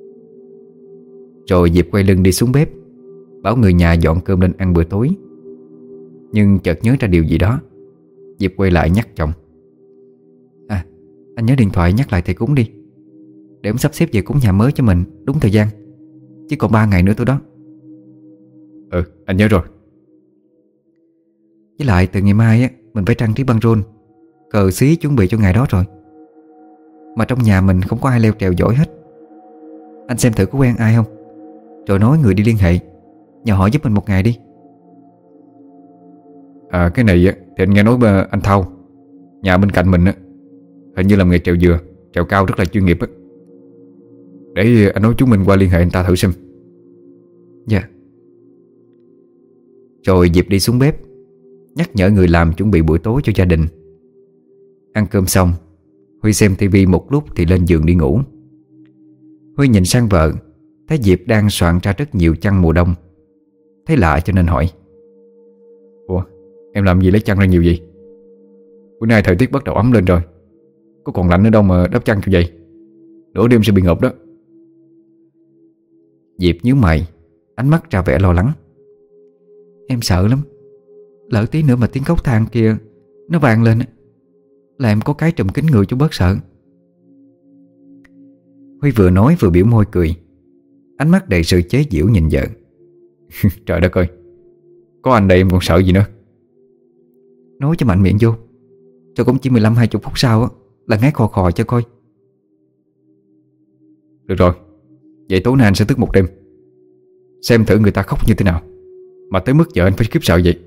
Rồi Diệp quay lưng đi xuống bếp, bảo người nhà dọn cơm lên ăn bữa tối. Nhưng chợt nhớ ra điều gì đó, Diệp quay lại nhắc chồng: Anh nhớ điện thoại nhắc lại thầy cúng đi, để ông sắp xếp về cúng nhà mới cho mình đúng thời gian. Chứ còn 3 ngày nữa thôi đó. Anh nhớ rồi. Với lại từ ngày mai mình phải trang trí băng rôn, cờ xí chuẩn bị cho ngày đó rồi. Mà trong nhà mình không có ai leo trèo giỏi hết. Anh xem thử có quen ai không, rồi nói người đi liên hệ, nhờ họ giúp mình một ngày đi. Cái này thì anh nghe nói anh Thao, nhà bên cạnh mình hình như làm nghề trèo dừa, trèo cao rất là chuyên nghiệp á. Để anh nói chúng mình qua liên hệ anh ta thử xem. Dạ. Rồi Diệp đi xuống bếp, nhắc nhở người làm chuẩn bị buổi tối cho gia đình. Ăn cơm xong, Huy xem tivi một lúc thì lên giường đi ngủ. Huy nhìn sang vợ, thấy Diệp đang soạn ra rất nhiều chăn mùa đông. Thấy lạ cho nên hỏi: Ủa, em làm gì lấy chăn ra nhiều vậy? Bữa nay thời tiết bắt đầu ấm lên rồi, có còn lạnh nữa đâu mà đắp chăn như vậy. Nửa đêm sẽ bị ngộp đó. Diệp nhíu mày, ánh mắt ra vẻ lo lắng. Em sợ lắm. Lỡ tí nữa mà tiếng khóc than kia nó vang lên là em có cái trùm kín người cho bớt sợ. Huy vừa nói vừa biểu môi cười, ánh mắt đầy sự chế giễu nhìn vợ. Trời đất ơi, Có anh đây em còn sợ gì nữa. Nói cho mạnh miệng vô, cho cũng chỉ 15-20 phút sau á là ngái khò khò cho coi. Được rồi, vậy tối nay anh sẽ thức một đêm, xem thử người ta khóc như thế nào mà tới mức vợ anh phải khiếp sợ vậy.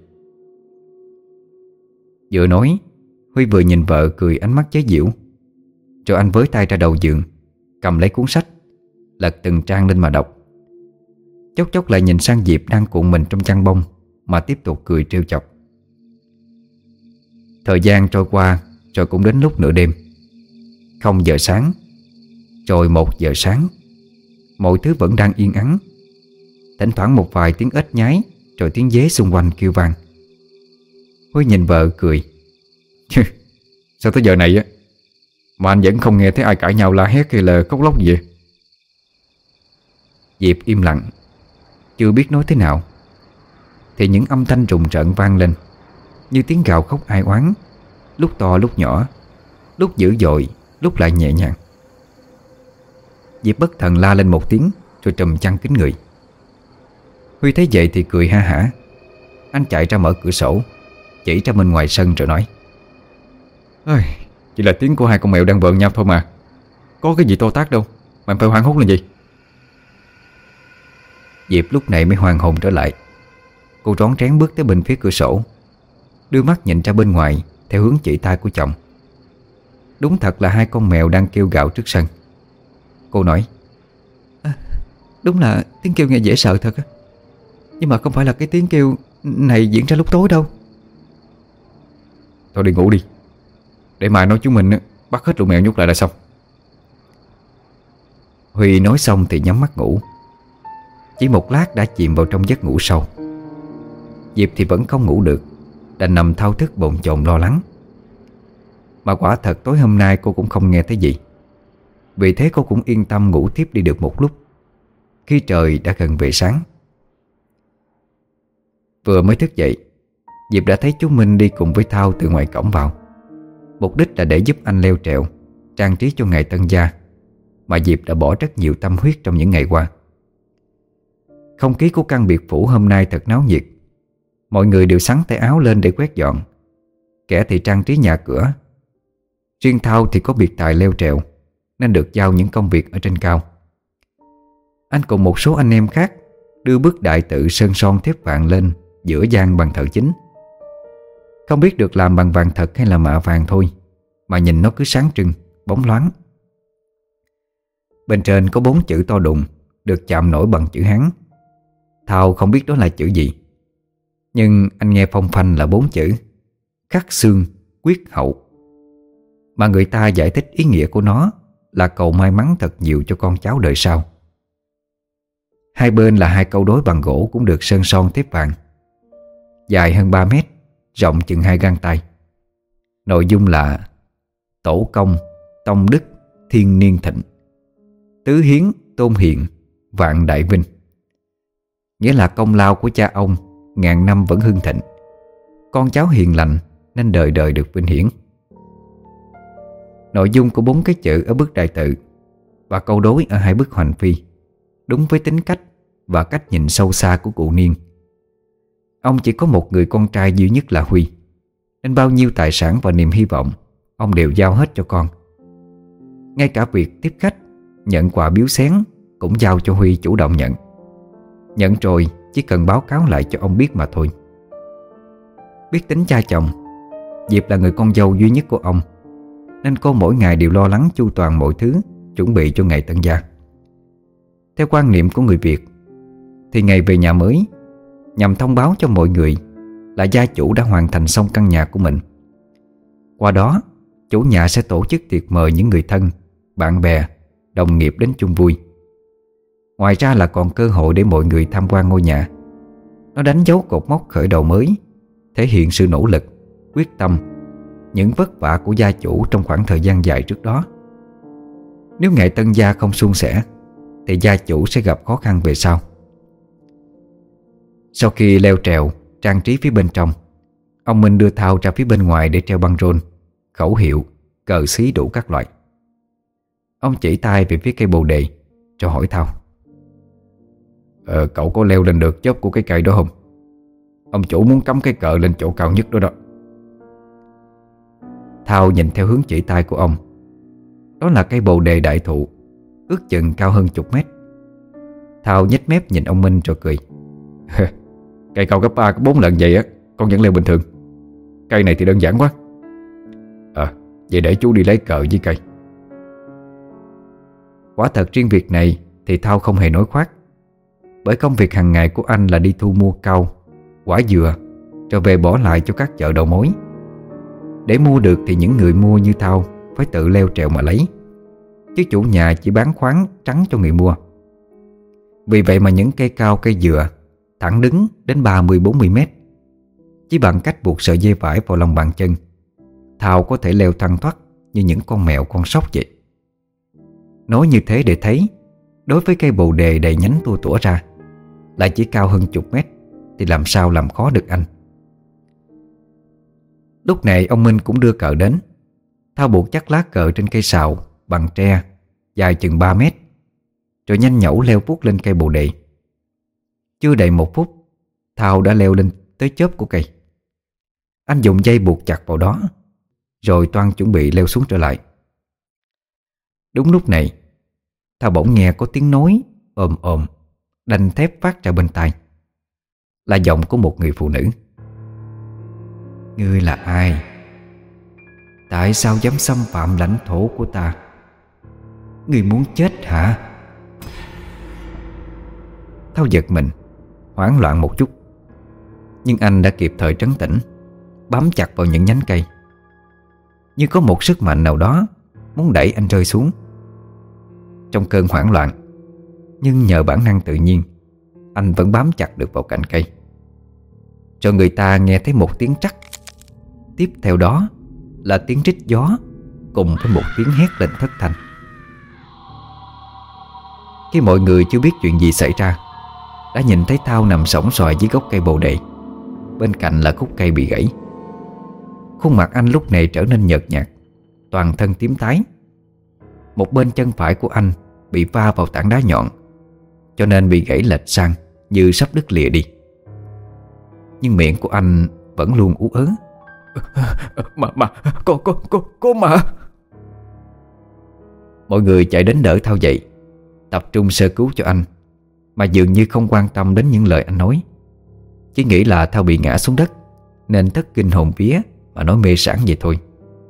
Vừa nói, Huy vừa nhìn vợ cười ánh mắt chế giễu. Rồi anh với tay ra đầu giường, cầm lấy cuốn sách, lật từng trang lên mà đọc. Chốc chốc lại nhìn sang Diệp đang cuộn mình trong chăn bông mà tiếp tục cười trêu chọc. Thời gian trôi qua rồi cũng đến lúc nửa đêm. 0 giờ sáng, rồi 1 giờ sáng. Mọi thứ vẫn đang yên ắng. Thỉnh thoảng một vài tiếng ếch nhái, rồi tiếng dế xung quanh kêu vang. Huy nhìn vợ cười. Sao tới giờ này á mà anh vẫn không nghe thấy ai cãi nhau la hét hay là khóc lóc gì vậy? Diệp im lặng, chưa biết nói thế nào. Thì những âm thanh rùng rợn vang lên, như tiếng gào khóc ai oán, lúc to lúc nhỏ, lúc dữ dội, lúc lại nhẹ nhàng. Diệp bất thần la lên một tiếng, rồi trùm chăn kín người. Huy thấy vậy thì cười ha hả. Anh chạy ra mở cửa sổ, chỉ ra bên ngoài sân rồi nói: Chỉ là tiếng của hai con mèo đang vợn nhau thôi mà, có cái gì to tát đâu mà em phải hoảng hốt lên gì. Diệp lúc này mới hoàn hồn trở lại. Cô rón rén bước tới bên phía cửa sổ, đưa mắt nhìn ra bên ngoài theo hướng chỉ tay của chồng. Đúng thật là hai con mèo đang kêu gào trước sân. Cô nói: Đúng là tiếng kêu nghe dễ sợ thật á, nhưng mà không phải là cái tiếng kêu này diễn ra lúc tối đâu. Thôi đi ngủ đi, để mai nói chúng mình bắt hết lũ mèo nhốt lại là xong. Huy nói xong thì nhắm mắt ngủ. Chỉ một lát đã chìm vào trong giấc ngủ sâu. Diệp thì vẫn không ngủ được, đành nằm thao thức bồn chồn lo lắng. Mà quả thật tối hôm nay cô cũng không nghe thấy gì. Vì thế cô cũng yên tâm ngủ tiếp đi được một lúc, khi trời đã gần về sáng. Vừa mới thức dậy, Diệp đã thấy chú Minh đi cùng với Thao từ ngoài cổng vào. Mục đích là để giúp anh leo trèo, trang trí cho ngày tân gia mà Diệp đã bỏ rất nhiều tâm huyết trong những ngày qua. Không khí của căn biệt phủ hôm nay thật náo nhiệt. Mọi người đều xắn tay áo lên để quét dọn, kẻ thì trang trí nhà cửa. Riêng Thao thì có biệt tài leo trèo, nên được giao những công việc ở trên cao. Anh cùng một số anh em khác đưa bức đại tự sơn son thép vàng lên giữa gian bàn thờ chính. Không biết được làm bằng vàng thật hay là mạ vàng thôi, mà nhìn nó cứ sáng trưng, bóng loáng. Bên trên có 4 chữ to đùng, được chạm nổi bằng chữ Hán. Thao không biết đó là chữ gì, nhưng anh nghe phong phanh là 4 chữ: khắc xương, quyết hậu. Mà người ta giải thích ý nghĩa của nó là cầu may mắn thật nhiều cho con cháu đời sau. Hai bên là 2 câu đối bằng gỗ cũng được sơn son thép vàng, dài hơn 3 mét, rộng chừng 2 gang tay. Nội dung là: tổ công, tông đức, thiên niên thịnh, tứ hiến, tôn hiền, vạn đại vinh. Nghĩa là công lao của cha ông ngàn năm vẫn hưng thịnh, con cháu hiền lành nên đời đời được vinh hiển. Nội dung của 4 cái chữ ở bức đại tự và câu đối ở 2 bức hoành phi đúng với tính cách và cách nhìn sâu xa của cụ Niên. Ông chỉ có một người con trai duy nhất là Huy, nên bao nhiêu tài sản và niềm hy vọng ông đều giao hết cho con. Ngay cả việc tiếp khách, nhận quà biếu xén cũng giao cho Huy chủ động nhận. Nhận rồi chỉ cần báo cáo lại cho ông biết mà thôi. Biết tính cha chồng, Diệp là người con dâu duy nhất của ông, nên cô mỗi ngày đều lo lắng chu toàn mọi thứ, chuẩn bị cho ngày tân gia. Theo quan niệm của người Việt thì ngày về nhà mới nhằm thông báo cho mọi người là gia chủ đã hoàn thành xong căn nhà của mình. Qua đó, chủ nhà sẽ tổ chức tiệc mời những người thân, bạn bè, đồng nghiệp đến chung vui. Ngoài ra là còn cơ hội để mọi người tham quan ngôi nhà. Nó đánh dấu cột mốc khởi đầu mới, thể hiện sự nỗ lực, quyết tâm, những vất vả của gia chủ trong khoảng thời gian dài trước đó. Nếu ngày tân gia không suôn sẻ thì gia chủ sẽ gặp khó khăn về sau. Sau khi leo trèo, trang trí phía bên trong, ông Minh đưa Thao ra phía bên ngoài để treo băng rôn, khẩu hiệu, cờ xí đủ các loại. Ông chỉ tay về phía cây bồ đề rồi hỏi Thao: Cậu có leo lên được chóp của cái cây đó không? Ông chủ muốn cắm cái cờ lên chỗ cao nhất đó đó. Thao nhìn theo hướng chỉ tay của ông. Đó là cây bồ đề đại thụ, ước chừng cao hơn chục mét. Thao nhếch mép nhìn ông Minh rồi cười. Cây cao gấp 3 có 4 lần vậy á, con vẫn leo bình thường. Cây này thì đơn giản quá. Vậy để chú đi lấy cờ với cây. Quả thật riêng việc này thì Thao không hề nói khoác, bởi công việc hàng ngày của anh là đi thu mua cau, quả dừa, rồi về bỏ lại cho các chợ đầu mối. Để mua được thì những người mua như Thao phải tự leo trèo mà lấy, chứ chủ nhà chỉ bán khoáng trắng cho người mua. Vì vậy mà những cây cau cây dừa thẳng đứng đến 30-40 mét, chỉ bằng cách buộc sợi dây vải vào lòng bàn chân, Thao có thể leo thoăn thoắt như những con mèo con sóc vậy. Nói như thế để thấy, đối với cây bồ đề đầy nhánh tua tủa ra, lại chỉ cao hơn chục mét, thì làm sao làm khó được anh. Lúc này ông Minh cũng đưa cờ đến. Thao buộc chắc lá cờ trên cây sào bằng tre dài chừng 3 mét, rồi nhanh nhẩu leo vút lên cây bồ đề. Chưa đầy 1 phút, Thao đã leo lên tới chóp của cây. Anh dùng dây buộc chặt vào đó, rồi toan chuẩn bị leo xuống trở lại. Đúng lúc này, Thao bỗng nghe có tiếng nói ồm ồm, đanh thép phát ra bên tai. Là giọng của một người phụ nữ. Ngươi là ai? Tại sao dám xâm phạm lãnh thổ của ta? Ngươi muốn chết hả? Thao giật mình, hoảng loạn một chút. Nhưng anh đã kịp thời trấn tĩnh, bám chặt vào những nhánh cây. Như có một sức mạnh nào đó muốn đẩy anh rơi xuống. Trong cơn hoảng loạn, nhưng nhờ bản năng tự nhiên, anh vẫn bám chặt được vào cành cây. Rồi người ta nghe thấy một tiếng trắc. Tiếp theo đó là tiếng rít gió, cùng với một tiếng hét lên thất thanh. Khi mọi người chưa biết chuyện gì xảy ra, đã nhìn thấy Thao nằm sõng soài dưới gốc cây bồ đề. Bên cạnh là khúc cây bị gãy. Khuôn mặt anh lúc này trở nên nhợt nhạt, toàn thân tím tái. Một bên chân phải của anh bị va vào tảng đá nhọn, cho nên bị gãy lệch sang như sắp đứt lìa đi. Nhưng miệng của anh vẫn luôn ú ớ. Cô mà. Mọi người chạy đến đỡ Thao dậy, tập trung sơ cứu cho anh, mà dường như không quan tâm đến những lời anh nói. Chỉ nghĩ là Thao bị ngã xuống đất, nên thất kinh hồn vía mà nói mê sảng vậy thôi.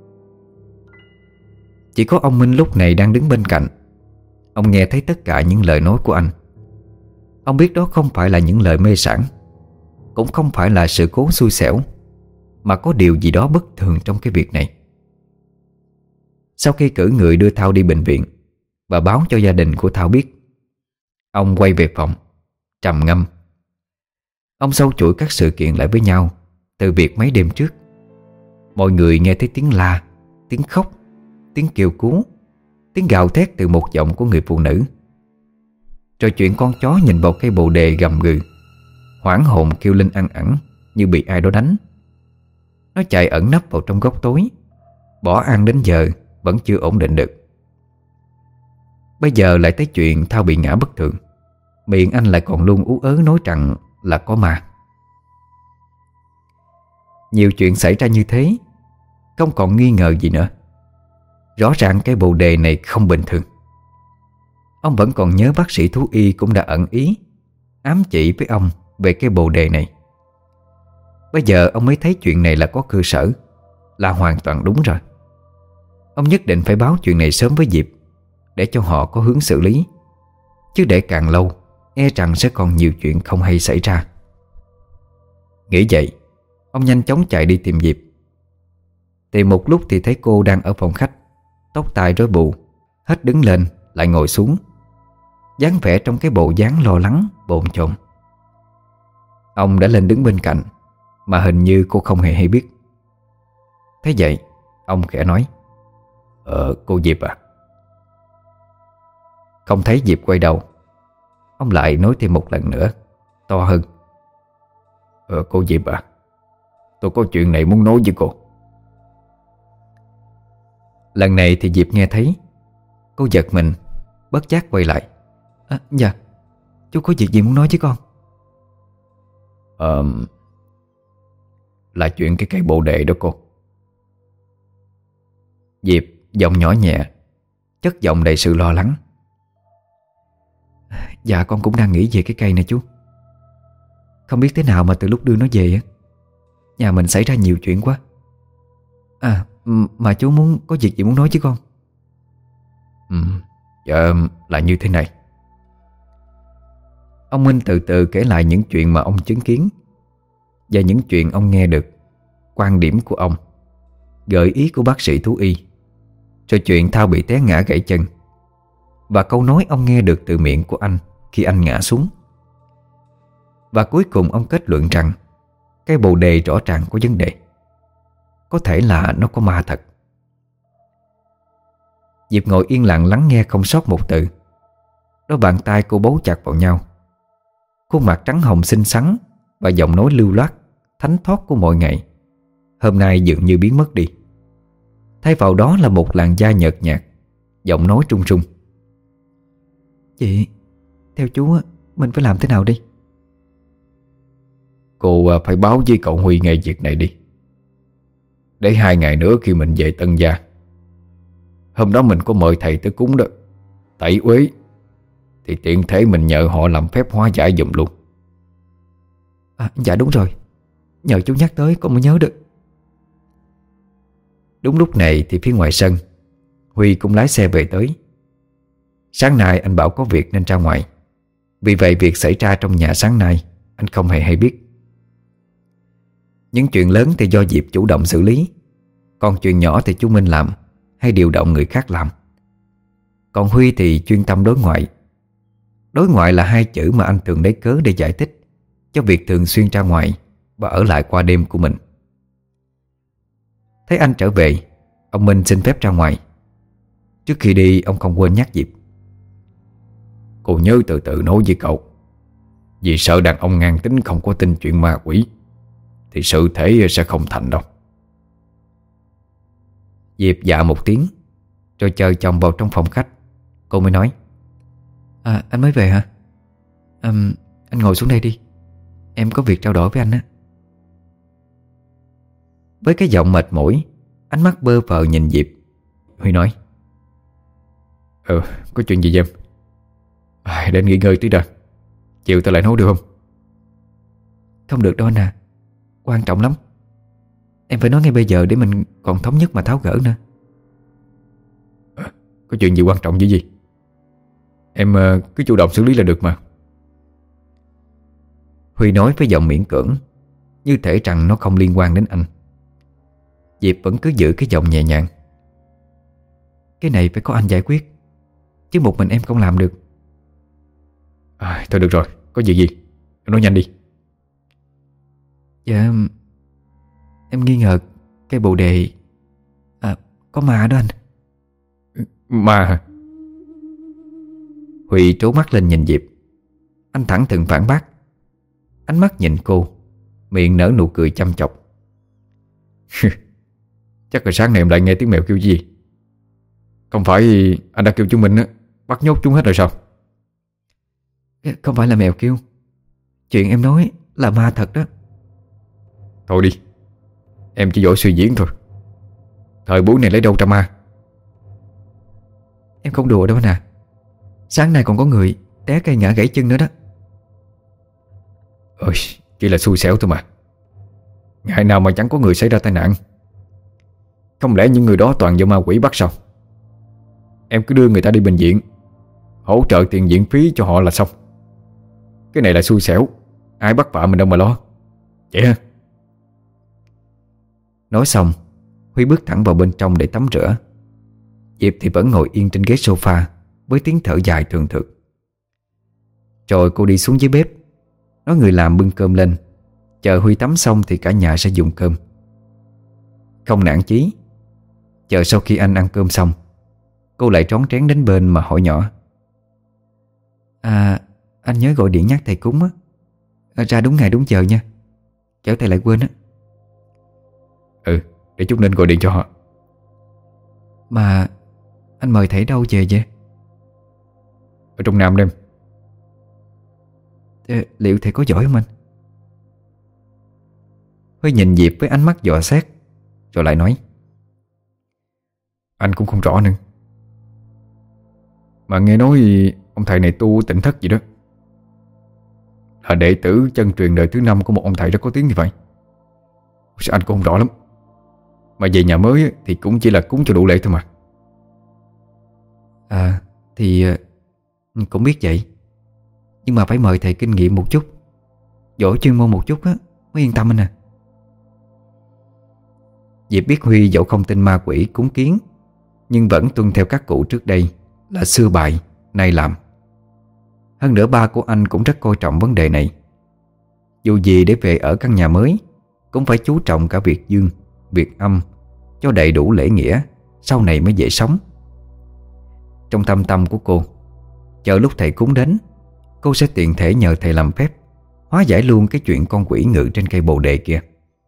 Chỉ có ông Minh lúc này đang đứng bên cạnh. Ông nghe thấy tất cả những lời nói của anh. Ông biết đó không phải là những lời mê sảng, cũng không phải là sự cố xui xẻo, mà có điều gì đó bất thường trong cái việc này. Sau khi cử người đưa Thao đi bệnh viện và báo cho gia đình của Thao biết, ông quay về phòng, trầm ngâm. Ông sâu chuỗi các sự kiện lại với nhau từ việc mấy đêm trước. Mọi người nghe thấy tiếng la, tiếng khóc, tiếng kêu cứu, tiếng gào thét từ một giọng của người phụ nữ. Rồi chuyện con chó nhìn vào cây bồ đề gầm gừ, hoảng hồn kêu lên ăn ẳng như bị ai đó đánh. Nó chạy ẩn nấp vào trong góc tối, bỏ ăn đến giờ vẫn chưa ổn định được. Bây giờ lại thấy chuyện Thao bị ngã bất thường, miệng anh lại còn luôn ú ớ nói rằng là có ma. Nhiều chuyện xảy ra như thế, không còn nghi ngờ gì nữa. Rõ ràng cái bồ đề này không bình thường. Ông vẫn còn nhớ bác sĩ thú y cũng đã ẩn ý ám chỉ với ông về cái bồ đề này. Bây giờ ông mới thấy chuyện này là có cơ sở, là hoàn toàn đúng rồi. Ông nhất định phải báo chuyện này sớm với Diệp, để cho họ có hướng xử lý. Chứ để càng lâu, e rằng sẽ còn nhiều chuyện không hay xảy ra. Nghĩ vậy, ông nhanh chóng chạy đi tìm Diệp. Tìm một lúc thì thấy cô đang ở phòng khách, tóc tai rối bù, hết đứng lên lại ngồi xuống, dáng vẻ trong cái bộ dáng lo lắng bồn chồn. Ông đã lên đứng bên cạnh, mà hình như cô không hề hay biết. Thế vậy, ông khẽ nói: cô Diệp à? Không thấy Diệp quay đầu, ông lại nói thêm một lần nữa, to hơn: cô Diệp à, tôi có chuyện này muốn nói với cô. Lần này thì Diệp nghe thấy. Cô giật mình, bất giác quay lại: Dạ, chú có việc gì muốn nói với con? là chuyện cái cây bồ đề đó cô. Diệp giọng nhỏ nhẹ, chất giọng đầy sự lo lắng. Dạ con cũng đang nghĩ về cái cây này chú. Không biết thế nào mà từ lúc đưa nó về á, nhà mình xảy ra nhiều chuyện quá. Mà chú muốn có việc gì muốn nói chứ con? Dạ là như thế này. Ông Minh từ từ kể lại những chuyện mà ông chứng kiến và những chuyện ông nghe được, quan điểm của ông, gợi ý của bác sĩ thú y, rồi chuyện Thao bị té ngã gãy chân, và câu nói ông nghe được từ miệng của anh khi anh ngã xuống. Và cuối cùng ông kết luận rằng cái bồ đề rõ ràng có vấn đề. Có thể là nó có ma thật. Diệp ngồi yên lặng lắng nghe không sót một từ. Đôi bàn tay cô bấu chặt vào nhau. Khuôn mặt trắng hồng xinh xắn và giọng nói lưu loát, thánh thót của mọi ngày hôm nay dường như biến mất đi. Thay vào đó là một làn da nhợt nhạt, giọng nói trung trung. Chị, theo chú mình phải làm thế nào đi? Cô phải báo với cậu Huy ngay việc này đi. Để 2 ngày nữa khi mình về Tân Gia, hôm đó mình có mời thầy tới cúng đó, tẩy uế, thì tiện thể mình nhờ họ làm phép hóa giải giùm luôn. Dạ đúng rồi, nhờ chú nhắc tới con mới nhớ được. Đúng lúc này thì phía ngoài sân, Huy cũng lái xe về tới. Sáng nay anh bảo có việc nên ra ngoài, vì vậy việc xảy ra trong nhà sáng nay anh không hề hay biết. Những chuyện lớn thì do Diệp chủ động xử lý, còn chuyện nhỏ thì chú Minh làm hay điều động người khác làm. Còn Huy thì chuyên tâm đối ngoại. Đối ngoại là 2 chữ mà anh thường lấy cớ để giải thích cho việc thường xuyên ra ngoài và ở lại qua đêm của mình. Thấy anh trở về, ông Minh xin phép ra ngoài. Trước khi đi ông không quên nhắc Diệp. Cô nhớ từ từ nói với cậu, vì sợ đàn ông ngang tính không có tin chuyện ma quỷ thì sự thể sẽ không thành đâu. Diệp dạ một tiếng, rồi chờ chồng vào trong phòng khách. Cô mới nói: anh mới về hả? Anh ngồi xuống đây đi, em có việc trao đổi với anh á. Với cái giọng mệt mỏi, ánh mắt bơ phờ nhìn Diệp, Huy nói: Có chuyện gì vậy em? Đến nghỉ ngơi tí đã, chiều ta lại nói được không? Không được đâu anh à, quan trọng lắm. Em phải nói ngay bây giờ để mình còn thống nhất mà tháo gỡ nữa. Có chuyện gì quan trọng chứ gì? Em cứ chủ động xử lý là được mà. Huy nói với giọng miễn cưỡng, như thể rằng nó không liên quan đến anh. Diệp vẫn cứ giữ cái giọng nhẹ nhàng: cái này phải có anh giải quyết, chứ một mình em không làm được. Thôi được rồi, có việc gì em nói nhanh đi. Dạ, em nghi ngờ cây bồ đề có ma đó anh. Ma hả? Huy trố mắt lên nhìn Diệp. Anh thẳng thừng phản bác. Ánh mắt nhìn cô, miệng nở nụ cười chăm chọc. Chắc là sáng nay em lại nghe tiếng mèo kêu gì? Không phải anh đã kêu chúng mình bắt nhốt chúng hết rồi sao? Không phải là mèo kêu, chuyện em nói là ma thật đó. Thôi đi, em chỉ giỏi suy diễn thôi. Thời buổi này lấy đâu ra ma? Em không đùa đâu anh à. Sáng nay còn có người té cây ngã gãy chân nữa đó. Chỉ là xui xẻo thôi mà. Ngày nào mà chẳng có người xảy ra tai nạn. Không lẽ những người đó toàn do ma quỷ bắt sao? Em cứ đưa người ta đi bệnh viện, hỗ trợ tiền viện phí cho họ là xong. Cái này là xui xẻo, ai bắt vạ mình đâu mà lo. Vậy ha? Nói xong, Huy bước thẳng vào bên trong để tắm rửa. Diệp thì vẫn ngồi yên trên ghế sofa với tiếng thở dài thường thượt. Rồi cô đi xuống dưới bếp, nói người làm bưng cơm lên, chờ Huy tắm xong thì cả nhà sẽ dùng cơm. Không nản chí, chờ sau khi anh ăn cơm xong, cô lại trón trén đến bên mà hỏi nhỏ: anh nhớ gọi điện nhắc thầy cúng á, ra đúng ngày đúng giờ nha, kẻo thầy lại quên á. Để chút nên gọi điện cho họ. Mà anh mời thầy đâu về vậy? Ở trong Nam đêm. Liệu thầy có giỏi không anh? Huy nhìn Diệp với ánh mắt dò xét, rồi lại nói: Anh cũng không rõ nữa. Mà nghe nói ông thầy này tu Tỉnh Thất gì đó, là đệ tử chân truyền đời thứ 5 của một ông thầy rất có tiếng như vậy. Anh cũng không rõ lắm. Mà về nhà mới thì cũng chỉ là cúng cho đủ lễ thôi mà. Thì cũng biết vậy, nhưng mà phải mời thầy kinh nghiệm một chút, giỏi chuyên môn một chút á mới yên tâm anh à. Diệp biết Huy dẫu không tin ma quỷ cúng kiến, nhưng vẫn tuân theo các cụ trước đây là xưa bại nay làm. Hơn nữa ba của anh cũng rất coi trọng vấn đề này. Dù gì để về ở căn nhà mới cũng phải chú trọng cả việc dương, việc âm, cho đầy đủ lễ nghĩa, sau này mới dễ sống. Trong thâm tâm của cô, chờ lúc thầy cúng đến, cô sẽ tiện thể nhờ thầy làm phép hóa giải luôn cái chuyện con quỷ ngự trên cây bồ đề kia.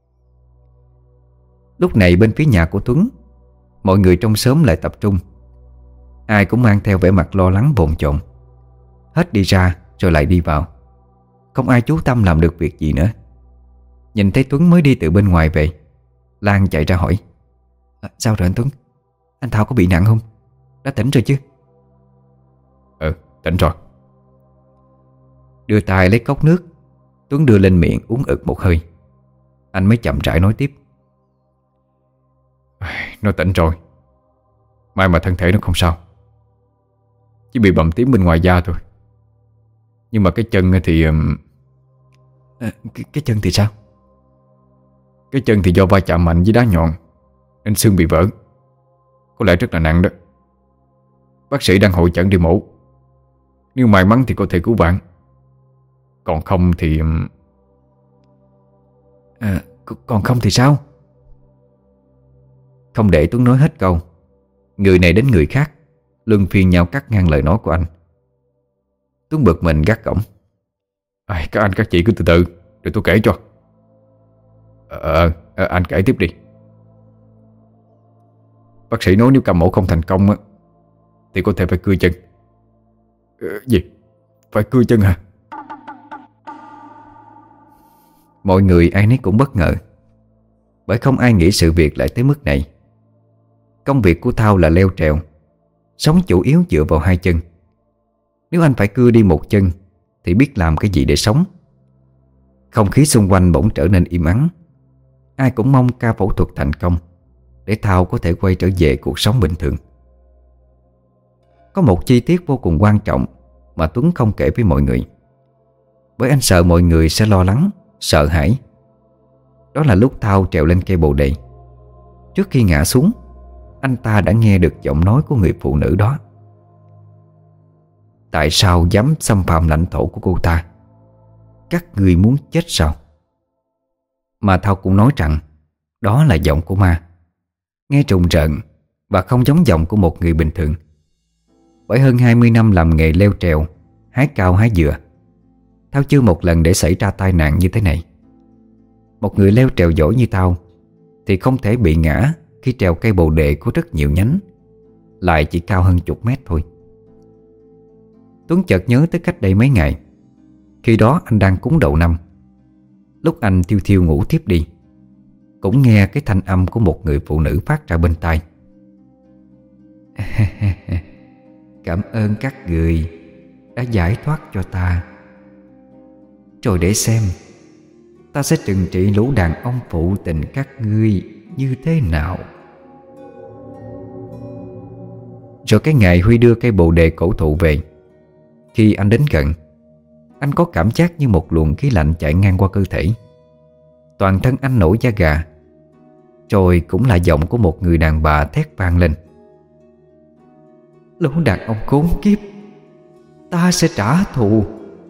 Lúc này bên phía nhà của Tuấn, mọi người trong xóm lại tập trung. Ai cũng mang theo vẻ mặt lo lắng bồn chồn, hết đi ra rồi lại đi vào. Không ai chú tâm làm được việc gì nữa. Nhìn thấy Tuấn mới đi từ bên ngoài về, Lan chạy ra hỏi: Sao rồi anh Tuấn? Anh Thao có bị nặng không? Đã tỉnh rồi chứ? Tỉnh rồi. Đưa tay lấy cốc nước, Tuấn đưa lên miệng uống ực một hơi. Anh mới chậm rãi nói tiếp: Nó tỉnh rồi. May mà thân thể nó không sao, chỉ bị bầm tím bên ngoài da thôi. Nhưng mà cái chân thì Cái chân thì sao? Cái chân thì do va chạm mạnh với đá nhọn nên xương bị vỡ. Có lẽ rất là nặng đó. Bác sĩ đang hội chẩn đi mổ. Nếu may mắn thì có thể cứu vãn, còn không thì Còn không thì sao? Không để Tuấn nói hết câu, người này đến người khác luân phiên nhau cắt ngang lời nói của anh. Tuấn bực mình gắt gỏng: Các anh các chị cứ từ từ rồi tôi kể cho. Anh kể tiếp đi. Bác sĩ nói nếu cầm mổ không thành công thì có thể phải cưa chân. Gì? Phải cưa chân hả? Mọi người ai nấy cũng bất ngờ, bởi không ai nghĩ sự việc lại tới mức này. Công việc của Thao là leo trèo, sống chủ yếu dựa vào hai chân. Nếu anh phải cưa đi một chân thì biết làm cái gì để sống. Không khí xung quanh bỗng trở nên im ắng. Ai cũng mong ca phẫu thuật thành công để Thao có thể quay trở về cuộc sống bình thường. Có một chi tiết vô cùng quan trọng mà Tuấn không kể với mọi người, bởi anh sợ mọi người sẽ lo lắng, sợ hãi. Đó là lúc Thao trèo lên cây bồ đề. Trước khi ngã xuống, anh ta đã nghe được giọng nói của người phụ nữ đó. Tại sao dám xâm phạm lãnh thổ của cô ta? Các người muốn chết sao? Mà Thao cũng nói rằng đó là giọng của ma, nghe trùng rợn và không giống giọng của một người bình thường. Bởi hơn 20 năm làm nghề leo trèo, hái cao hái dừa, Thao chưa một lần để xảy ra tai nạn như thế này. Một người leo trèo giỏi như Thao thì không thể bị ngã khi trèo cây bồ đề có rất nhiều nhánh, lại chỉ cao hơn chục mét thôi. Tuấn chợt nhớ tới cách đây mấy ngày. Khi đó anh đang cúng đầu năm. Lúc anh thiêu thiêu ngủ thiếp đi, cũng nghe cái thanh âm của một người phụ nữ phát ra bên tai: Cảm ơn các người đã giải thoát cho ta. Rồi để xem ta sẽ trừng trị lũ đàn ông phụ tình các ngươi như thế nào. Rồi cái ngày Huy đưa cây bồ đề cổ thụ về, khi anh đến gần, anh có cảm giác như một luồng khí lạnh chạy ngang qua cơ thể. Toàn thân anh nổi da gà. Rồi cũng là giọng của một người đàn bà thét vang lên: Lũ đàn ông khốn kiếp, ta sẽ trả thù.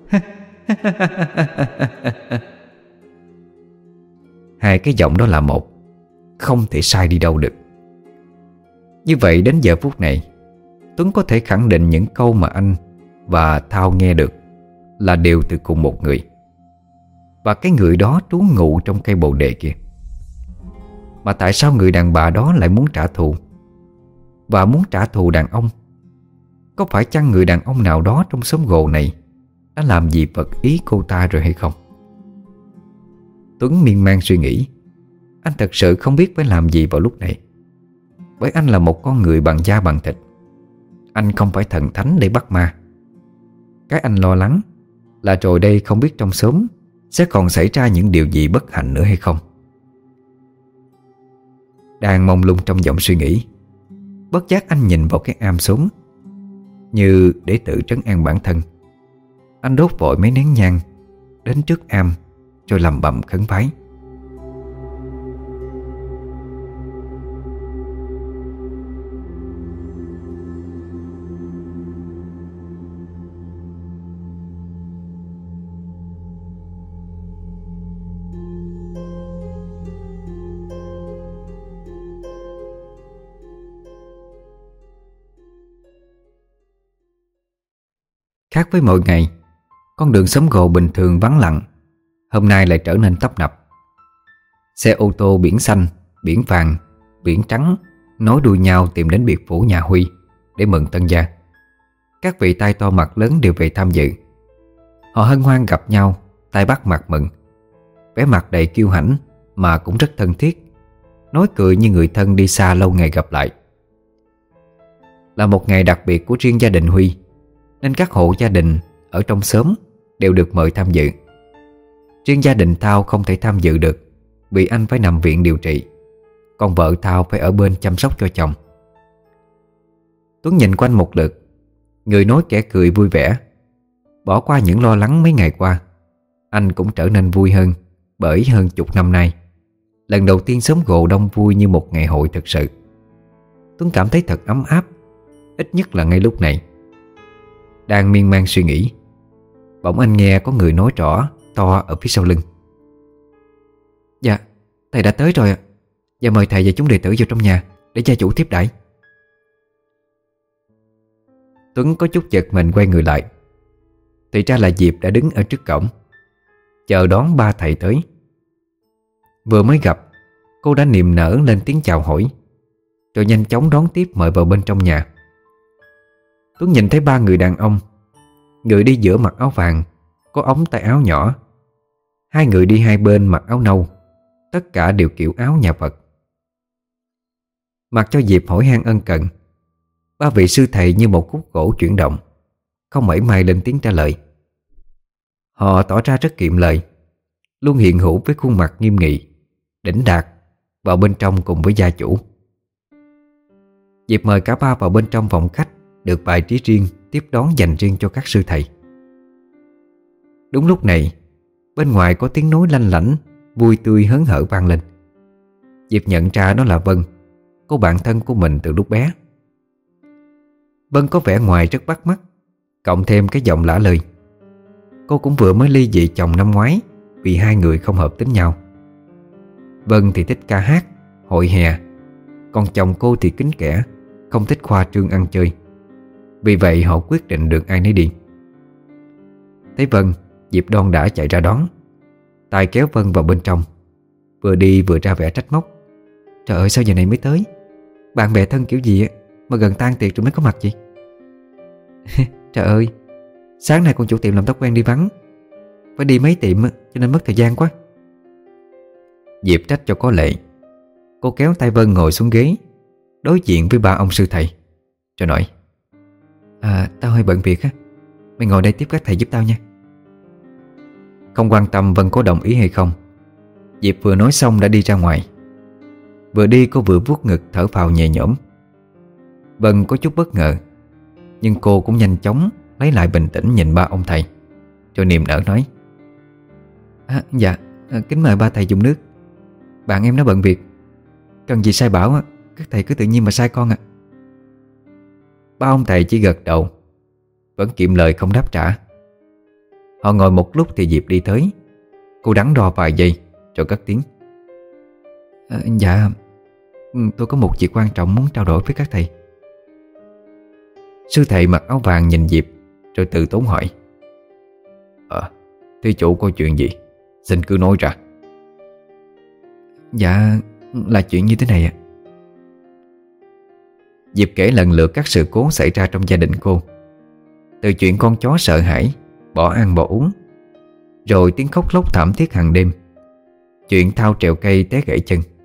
Hai cái giọng đó là một, không thể sai đi đâu được. Như vậy đến giờ phút này, Tuấn có thể khẳng định những câu mà anh và Thao nghe được là đều từ cùng một người. Và cái người đó trú ngụ trong cây bồ đề kia. Mà tại sao người đàn bà đó lại muốn trả thù? Và muốn trả thù đàn ông? Có phải chăng người đàn ông nào đó trong xóm gồ này đã làm gì vật ý cô ta rồi hay không? Tuấn miên man suy nghĩ. Anh thật sự không biết phải làm gì vào lúc này. Bởi anh là một con người bằng da bằng thịt. Anh không phải thần thánh để bắt ma. Cái anh lo lắng là rồi đây không biết trong xóm sẽ còn xảy ra những điều gì bất hạnh nữa hay không. Đang mông lung trong dòng suy nghĩ, bất giác anh nhìn vào cái am xóm. Như để tự trấn an bản thân, anh đốt vội mấy nén nhang đến trước am, rồi lẩm bẩm khấn vái. Khác với mọi ngày, con đường xóm gồ bình thường vắng lặng hôm nay lại trở nên tấp nập. Xe ô tô biển xanh, biển vàng, biển trắng nối đuôi nhau tìm đến biệt phủ nhà Huy để mừng tân gia. Các vị tai to mặt lớn đều về tham dự. Họ hân hoan gặp nhau, tay bắt mặt mừng, vẻ mặt đầy kiêu hãnh mà cũng rất thân thiết, nói cười như người thân đi xa lâu ngày gặp lại. Là một ngày đặc biệt của riêng gia đình Huy, nên các hộ gia đình ở trong xóm đều được mời tham dự. Riêng gia đình Thao không thể tham dự được vì anh phải nằm viện điều trị, còn vợ Thao phải ở bên chăm sóc cho chồng. Tuấn nhìn quanh một lượt, người nói kẻ cười vui vẻ. Bỏ qua những lo lắng mấy ngày qua, anh cũng trở nên vui hơn. Bởi hơn chục năm nay, lần đầu tiên xóm gồ đông vui như một ngày hội thực sự. Tuấn cảm thấy thật ấm áp, ít nhất là ngay lúc này. Đang miên man suy nghĩ, bỗng anh nghe có người nói rõ to ở phía sau lưng. Dạ, thầy đã tới rồi ạ. Dạ mời thầy và chúng đệ tử vào trong nhà để gia chủ tiếp đãi. Tuấn có chút giật mình quay người lại. Thì ra là Diệp đã đứng ở trước cổng chờ đón ba thầy tới. Vừa mới gặp, cô đã niềm nở lên tiếng chào hỏi, rồi nhanh chóng đón tiếp mời vào bên trong nhà. Tuấn nhìn thấy ba người đàn ông. Người đi giữa mặc áo vàng, có ống tay áo nhỏ. Hai người đi hai bên mặc áo nâu, tất cả đều kiểu áo nhà Phật. Mặc cho Diệp hỏi han ân cần, ba vị sư thầy như một khúc gỗ chuyển động, không mảy may lên tiếng trả lời. Họ tỏ ra rất kiệm lời, luôn hiện hữu với khuôn mặt nghiêm nghị, đỉnh đạt vào bên trong cùng với gia chủ. Diệp mời cả ba vào bên trong phòng khách được bài trí riêng, tiếp đón dành riêng cho các sư thầy. Đúng lúc này, bên ngoài có tiếng nói lanh lảnh, vui tươi hớn hở vang lên. Diệp nhận ra đó là Vân, cô bạn thân của mình từ lúc bé. Vân có vẻ ngoài rất bắt mắt, cộng thêm cái giọng lả lời. Cô cũng vừa mới ly dị chồng năm ngoái vì hai người không hợp tính nhau. Vân thì thích ca hát, hội hè, còn chồng cô thì kín kẽ, không thích khoa trương ăn chơi. Vì vậy họ quyết định được ai nấy đi. Thấy Vân, Diệp đon đã chạy ra đón, tay kéo Vân vào bên trong, vừa đi vừa ra vẻ trách móc. Trời ơi, sao giờ này mới tới? Bạn bè thân kiểu gì mà gần tan tiệc rồi mới có mặt vậy? Trời ơi, sáng nay con chủ tiệm làm tóc quen đi vắng, phải đi mấy tiệm cho nên mất thời gian quá. Diệp trách cho có lệ. Cô kéo tay Vân ngồi xuống ghế đối diện với ba ông sư thầy, rồi nói: Tao hơi bận việc á, mày ngồi đây tiếp các thầy giúp tao nha. Không quan tâm Vân có đồng ý hay không, Diệp vừa nói xong đã đi ra ngoài. Vừa đi cô vừa vuốt ngực thở phào nhẹ nhõm. Vân có chút bất ngờ, nhưng cô cũng nhanh chóng lấy lại bình tĩnh nhìn ba ông thầy, rồi niềm nở nói: Dạ, kính mời ba thầy dùng nước. Bạn em nó bận việc, cần gì sai bảo các thầy cứ tự nhiên mà sai con ạ. Ba ông thầy chỉ gật đầu, vẫn kiệm lời không đáp trả. Họ ngồi một lúc thì Diệp đi tới. Cô đắn đo vài giây rồi cất tiếng: Dạ, tôi có một việc quan trọng muốn trao đổi với các thầy. Sư thầy mặc áo vàng nhìn Diệp rồi từ tốn hỏi: Thí chủ có chuyện gì? Xin cứ nói ra. Dạ, là chuyện như thế này ạ. Diệp kể lần lượt các sự cố xảy ra trong gia đình cô. Từ chuyện con chó sợ hãi, bỏ ăn bỏ uống, rồi tiếng khóc lóc thảm thiết hàng đêm, chuyện Thao trèo cây té gãy chân.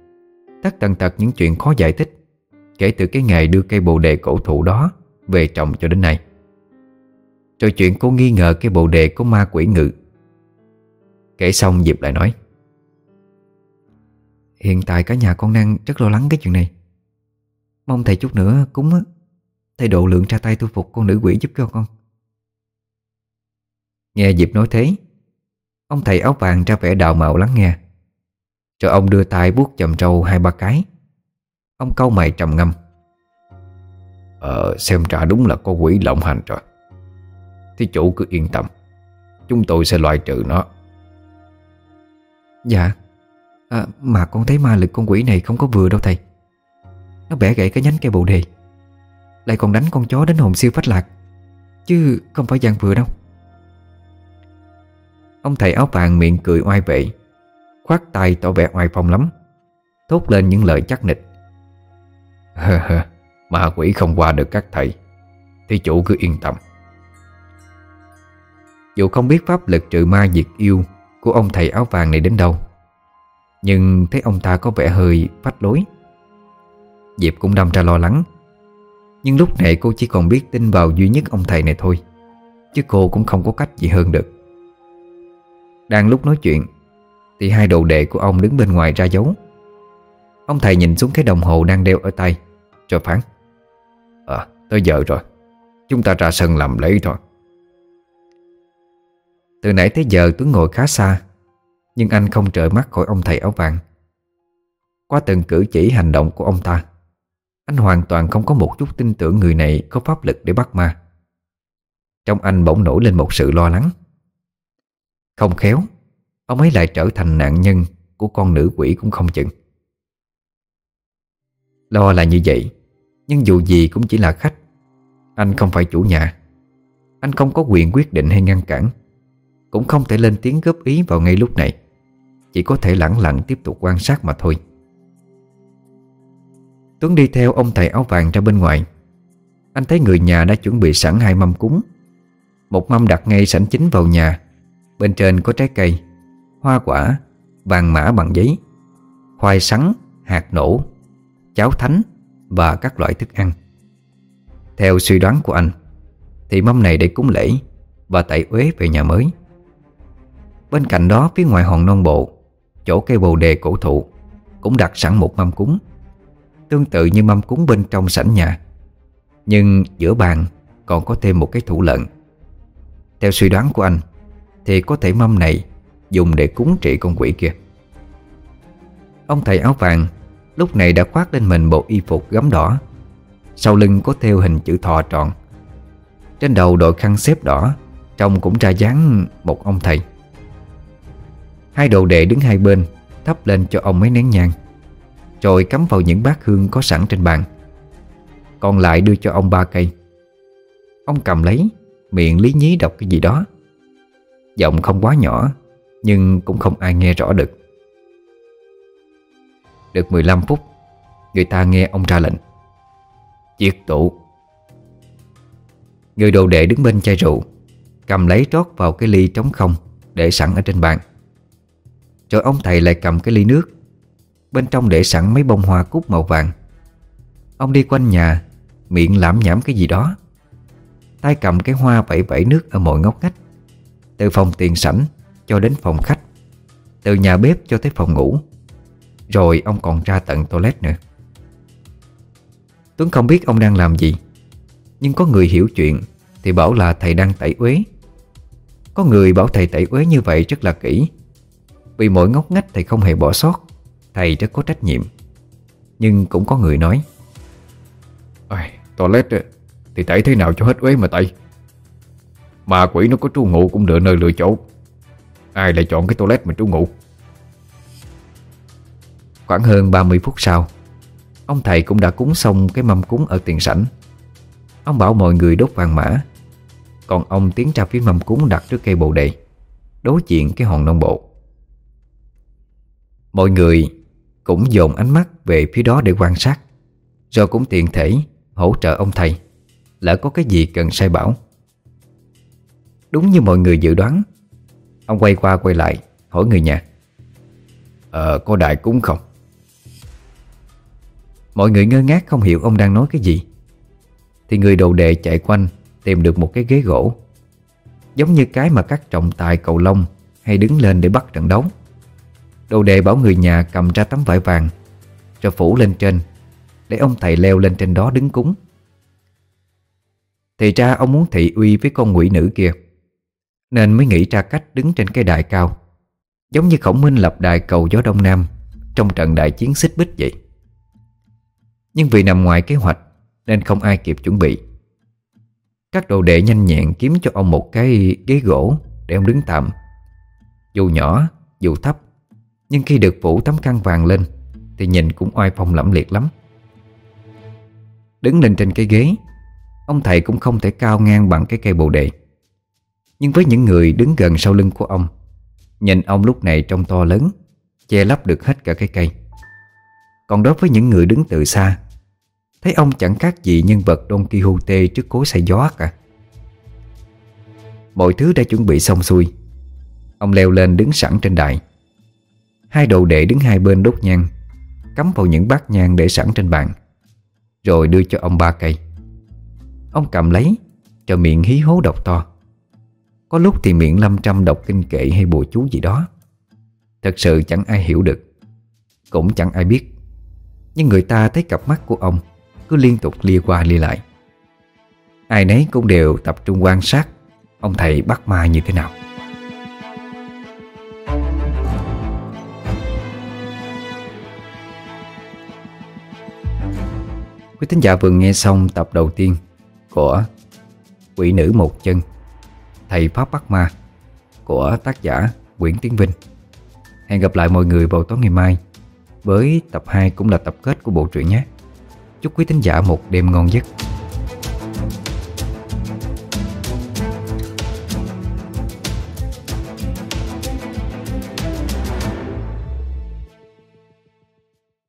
tất tần tật những chuyện khó giải thích kể từ cái ngày đưa cây bồ đề cổ thụ đó về trồng cho đến nay. Rồi chuyện cô nghi ngờ cây bồ đề có ma quỷ ngự. Kể xong Diệp lại nói: Hiện tại cả nhà con đang rất lo lắng cái chuyện này. Mong thầy chút nữa cúng á, thầy độ lượng ra tay tu phục con nữ quỷ giúp cho con. Nghe Diệp nói thế, ông thầy áo vàng ra vẻ đào mạo lắng nghe. Rồi ông đưa tay vuốt chòm râu 2-3 cái. Ông cau mày trầm ngâm: Xem ra đúng là có quỷ lộng hành rồi. Thí chủ cứ yên tâm, chúng tôi sẽ loại trừ nó. Dạ, mà con thấy ma lực con quỷ này không có vừa đâu thầy. Nó bẻ gãy cái nhánh cây bồ đề, lại còn đánh con chó đến hồn siêu phách lạc, chứ không phải dạng vừa đâu. Ông thầy áo vàng miệng cười oai vệ, khoát tay tỏ vẻ oai phong lắm, thốt lên những lời chắc nịch: Ma quỷ không qua được các thầy, thí chủ cứ yên tâm. Dù không biết pháp lực trừ ma diệt yêu của ông thầy áo vàng này đến đâu, nhưng thấy ông ta có vẻ hơi phách lối, Diệp cũng đâm ra lo lắng. Nhưng lúc này cô chỉ còn biết tin vào duy nhất ông thầy này thôi, chứ cô cũng không có cách gì hơn được. Đang lúc nói chuyện thì 2 đồ đệ của ông đứng bên ngoài ra dấu. Ông thầy nhìn xuống cái đồng hồ đang đeo ở tay, rồi phán: Tới giờ rồi, chúng ta ra sân làm lễ thôi. Từ nãy tới giờ Tuấn ngồi khá xa, nhưng anh không rời mắt khỏi ông thầy áo vàng. Qua từng cử chỉ hành động của ông ta, anh hoàn toàn không có một chút tin tưởng người này có pháp lực để bắt ma. Trong anh bỗng nổi lên một sự lo lắng. Không khéo ông ấy lại trở thành nạn nhân của con nữ quỷ cũng không chừng. Lo là như vậy, nhưng dù gì cũng chỉ là khách. Anh không phải chủ nhà. Anh không có quyền quyết định hay ngăn cản, cũng không thể lên tiếng góp ý vào ngay lúc này. Chỉ có thể lẳng lặng tiếp tục quan sát mà thôi. Tuấn đi theo ông thầy áo vàng ra bên ngoài. Anh thấy người nhà đã chuẩn bị sẵn 2 mâm cúng. Một mâm đặt ngay sảnh chính vào nhà, bên trên có trái cây, hoa quả, vàng mã bằng giấy, khoai sắn, hạt nổ, cháo thánh và các loại thức ăn. Theo suy đoán của anh thì mâm này để cúng lễ và tẩy uế về nhà mới. Bên cạnh đó, phía ngoài hòn non bộ, chỗ cây bồ đề cổ thụ, cũng đặt sẵn một mâm cúng, tương tự như mâm cúng bên trong sảnh nhà. Nhưng giữa bàn còn có thêm một cái thủ lợn. Theo suy đoán của anh thì có thể mâm này dùng để cúng trị con quỷ kia. Ông thầy áo vàng lúc này đã khoác lên mình bộ y phục gấm đỏ, sau lưng có thêu hình chữ thọ tròn, trên đầu đội khăn xếp đỏ, trông cũng ra dáng một ông thầy. 2 đồ đệ đứng hai bên thắp lên cho ông mấy nén nhang, rồi cắm vào những bát hương có sẵn trên bàn. Còn lại đưa cho ông 3 cây. Ông cầm lấy, miệng lý nhí đọc cái gì đó. Giọng không quá nhỏ, nhưng cũng không ai nghe rõ được. Được 15 phút, người ta nghe ông ra lệnh: Chiết tụ. Người đồ đệ đứng bên chai rượu, cầm lấy trót vào cái ly trống không để sẵn ở trên bàn. Rồi ông thầy lại cầm cái ly nước, bên trong để sẵn mấy bông hoa cúc màu vàng. Ông đi quanh nhà, miệng lẩm nhẩm cái gì đó, tay cầm cái hoa vẩy vẩy nước ở mọi ngóc ngách, từ phòng tiền sảnh cho đến phòng khách, từ nhà bếp cho tới phòng ngủ. Rồi ông còn ra tận toilet nữa. Tuấn không biết ông đang làm gì, nhưng có người hiểu chuyện thì bảo là thầy đang tẩy uế. Có người bảo thầy tẩy uế như vậy rất là kỹ, vì mỗi ngóc ngách thầy không hề bỏ sót. Thầy rất có trách nhiệm. Nhưng cũng có người nói: Toilet thì tẩy thế nào cho hết uế mà tẩy. Ma quỷ nó có trú ngụ cũng lựa nơi lựa chỗ, ai lại chọn cái toilet mà trú ngụ. Khoảng hơn 30 phút sau, ông thầy cũng đã cúng xong cái mâm cúng ở tiền sảnh. Ông bảo mọi người đốt vàng mã, còn ông tiến ra phía mâm cúng đặt trước cây bồ đề, đối diện cái hòn non bộ. Mọi người cũng dồn ánh mắt về phía đó để quan sát, rồi cũng tiện thể hỗ trợ ông thầy lỡ có cái gì cần sai bảo. Đúng như mọi người dự đoán, ông quay qua quay lại hỏi người nhà: Có đại cúng không? Mọi người ngơ ngác không hiểu ông đang nói cái gì. Thì người đồ đệ chạy quanh tìm được một cái ghế gỗ, giống như cái mà các trọng tài cầu lông hay đứng lên để bắt trận đấu. Đồ đệ bảo người nhà cầm ra tấm vải vàng rồi phủ lên trên, để ông thầy leo lên trên đó đứng cúng. Thì ra ông muốn thị uy với con ngụy nữ kia, nên mới nghĩ ra cách đứng trên cái đài cao, giống như Khổng Minh lập đài cầu gió Đông Nam trong trận đại chiến Xích Bích vậy. Nhưng vì nằm ngoài kế hoạch nên không ai kịp chuẩn bị. Các đồ đệ nhanh nhẹn kiếm cho ông một cái ghế gỗ để ông đứng tạm. Dù nhỏ, dù thấp, nhưng khi được phủ tấm khăn vàng lên thì nhìn cũng oai phong lẫm liệt lắm. Đứng lên trên cái ghế, ông thầy cũng không thể cao ngang bằng cái cây bồ đề. Nhưng với những người đứng gần sau lưng của ông, nhìn ông lúc này trông to lớn, che lấp được hết cả cái cây. Còn đối với những người đứng từ xa, thấy ông chẳng khác gì nhân vật Don Quixote trước cối xay gió cả. Mọi thứ đã chuẩn bị xong xuôi, ông leo lên đứng sẵn trên đài. Hai đồ đệ đứng hai bên đốt nhang, cắm vào những bát nhang để sẵn trên bàn, rồi đưa cho ông 3 cây. Ông cầm lấy, rồi miệng hí hố đọc to. Có lúc thì miệng lâm trăm đọc kinh kệ hay bùa chú gì đó. Thật sự chẳng ai hiểu được, cũng chẳng ai biết. Nhưng người ta thấy cặp mắt của ông cứ liên tục lia qua lia lại. Ai nấy cũng đều tập trung quan sát ông thầy bắt ma như thế nào. Quý thính giả vừa nghe xong tập đầu tiên của Quỷ Nữ Một Chân, Thầy Pháp Bắt Ma của tác giả Nguyễn Tiến Vinh. Hẹn gặp lại mọi người vào tối ngày mai với tập 2 cũng là tập kết của bộ truyện nhé. Chúc quý thính giả một đêm ngon giấc.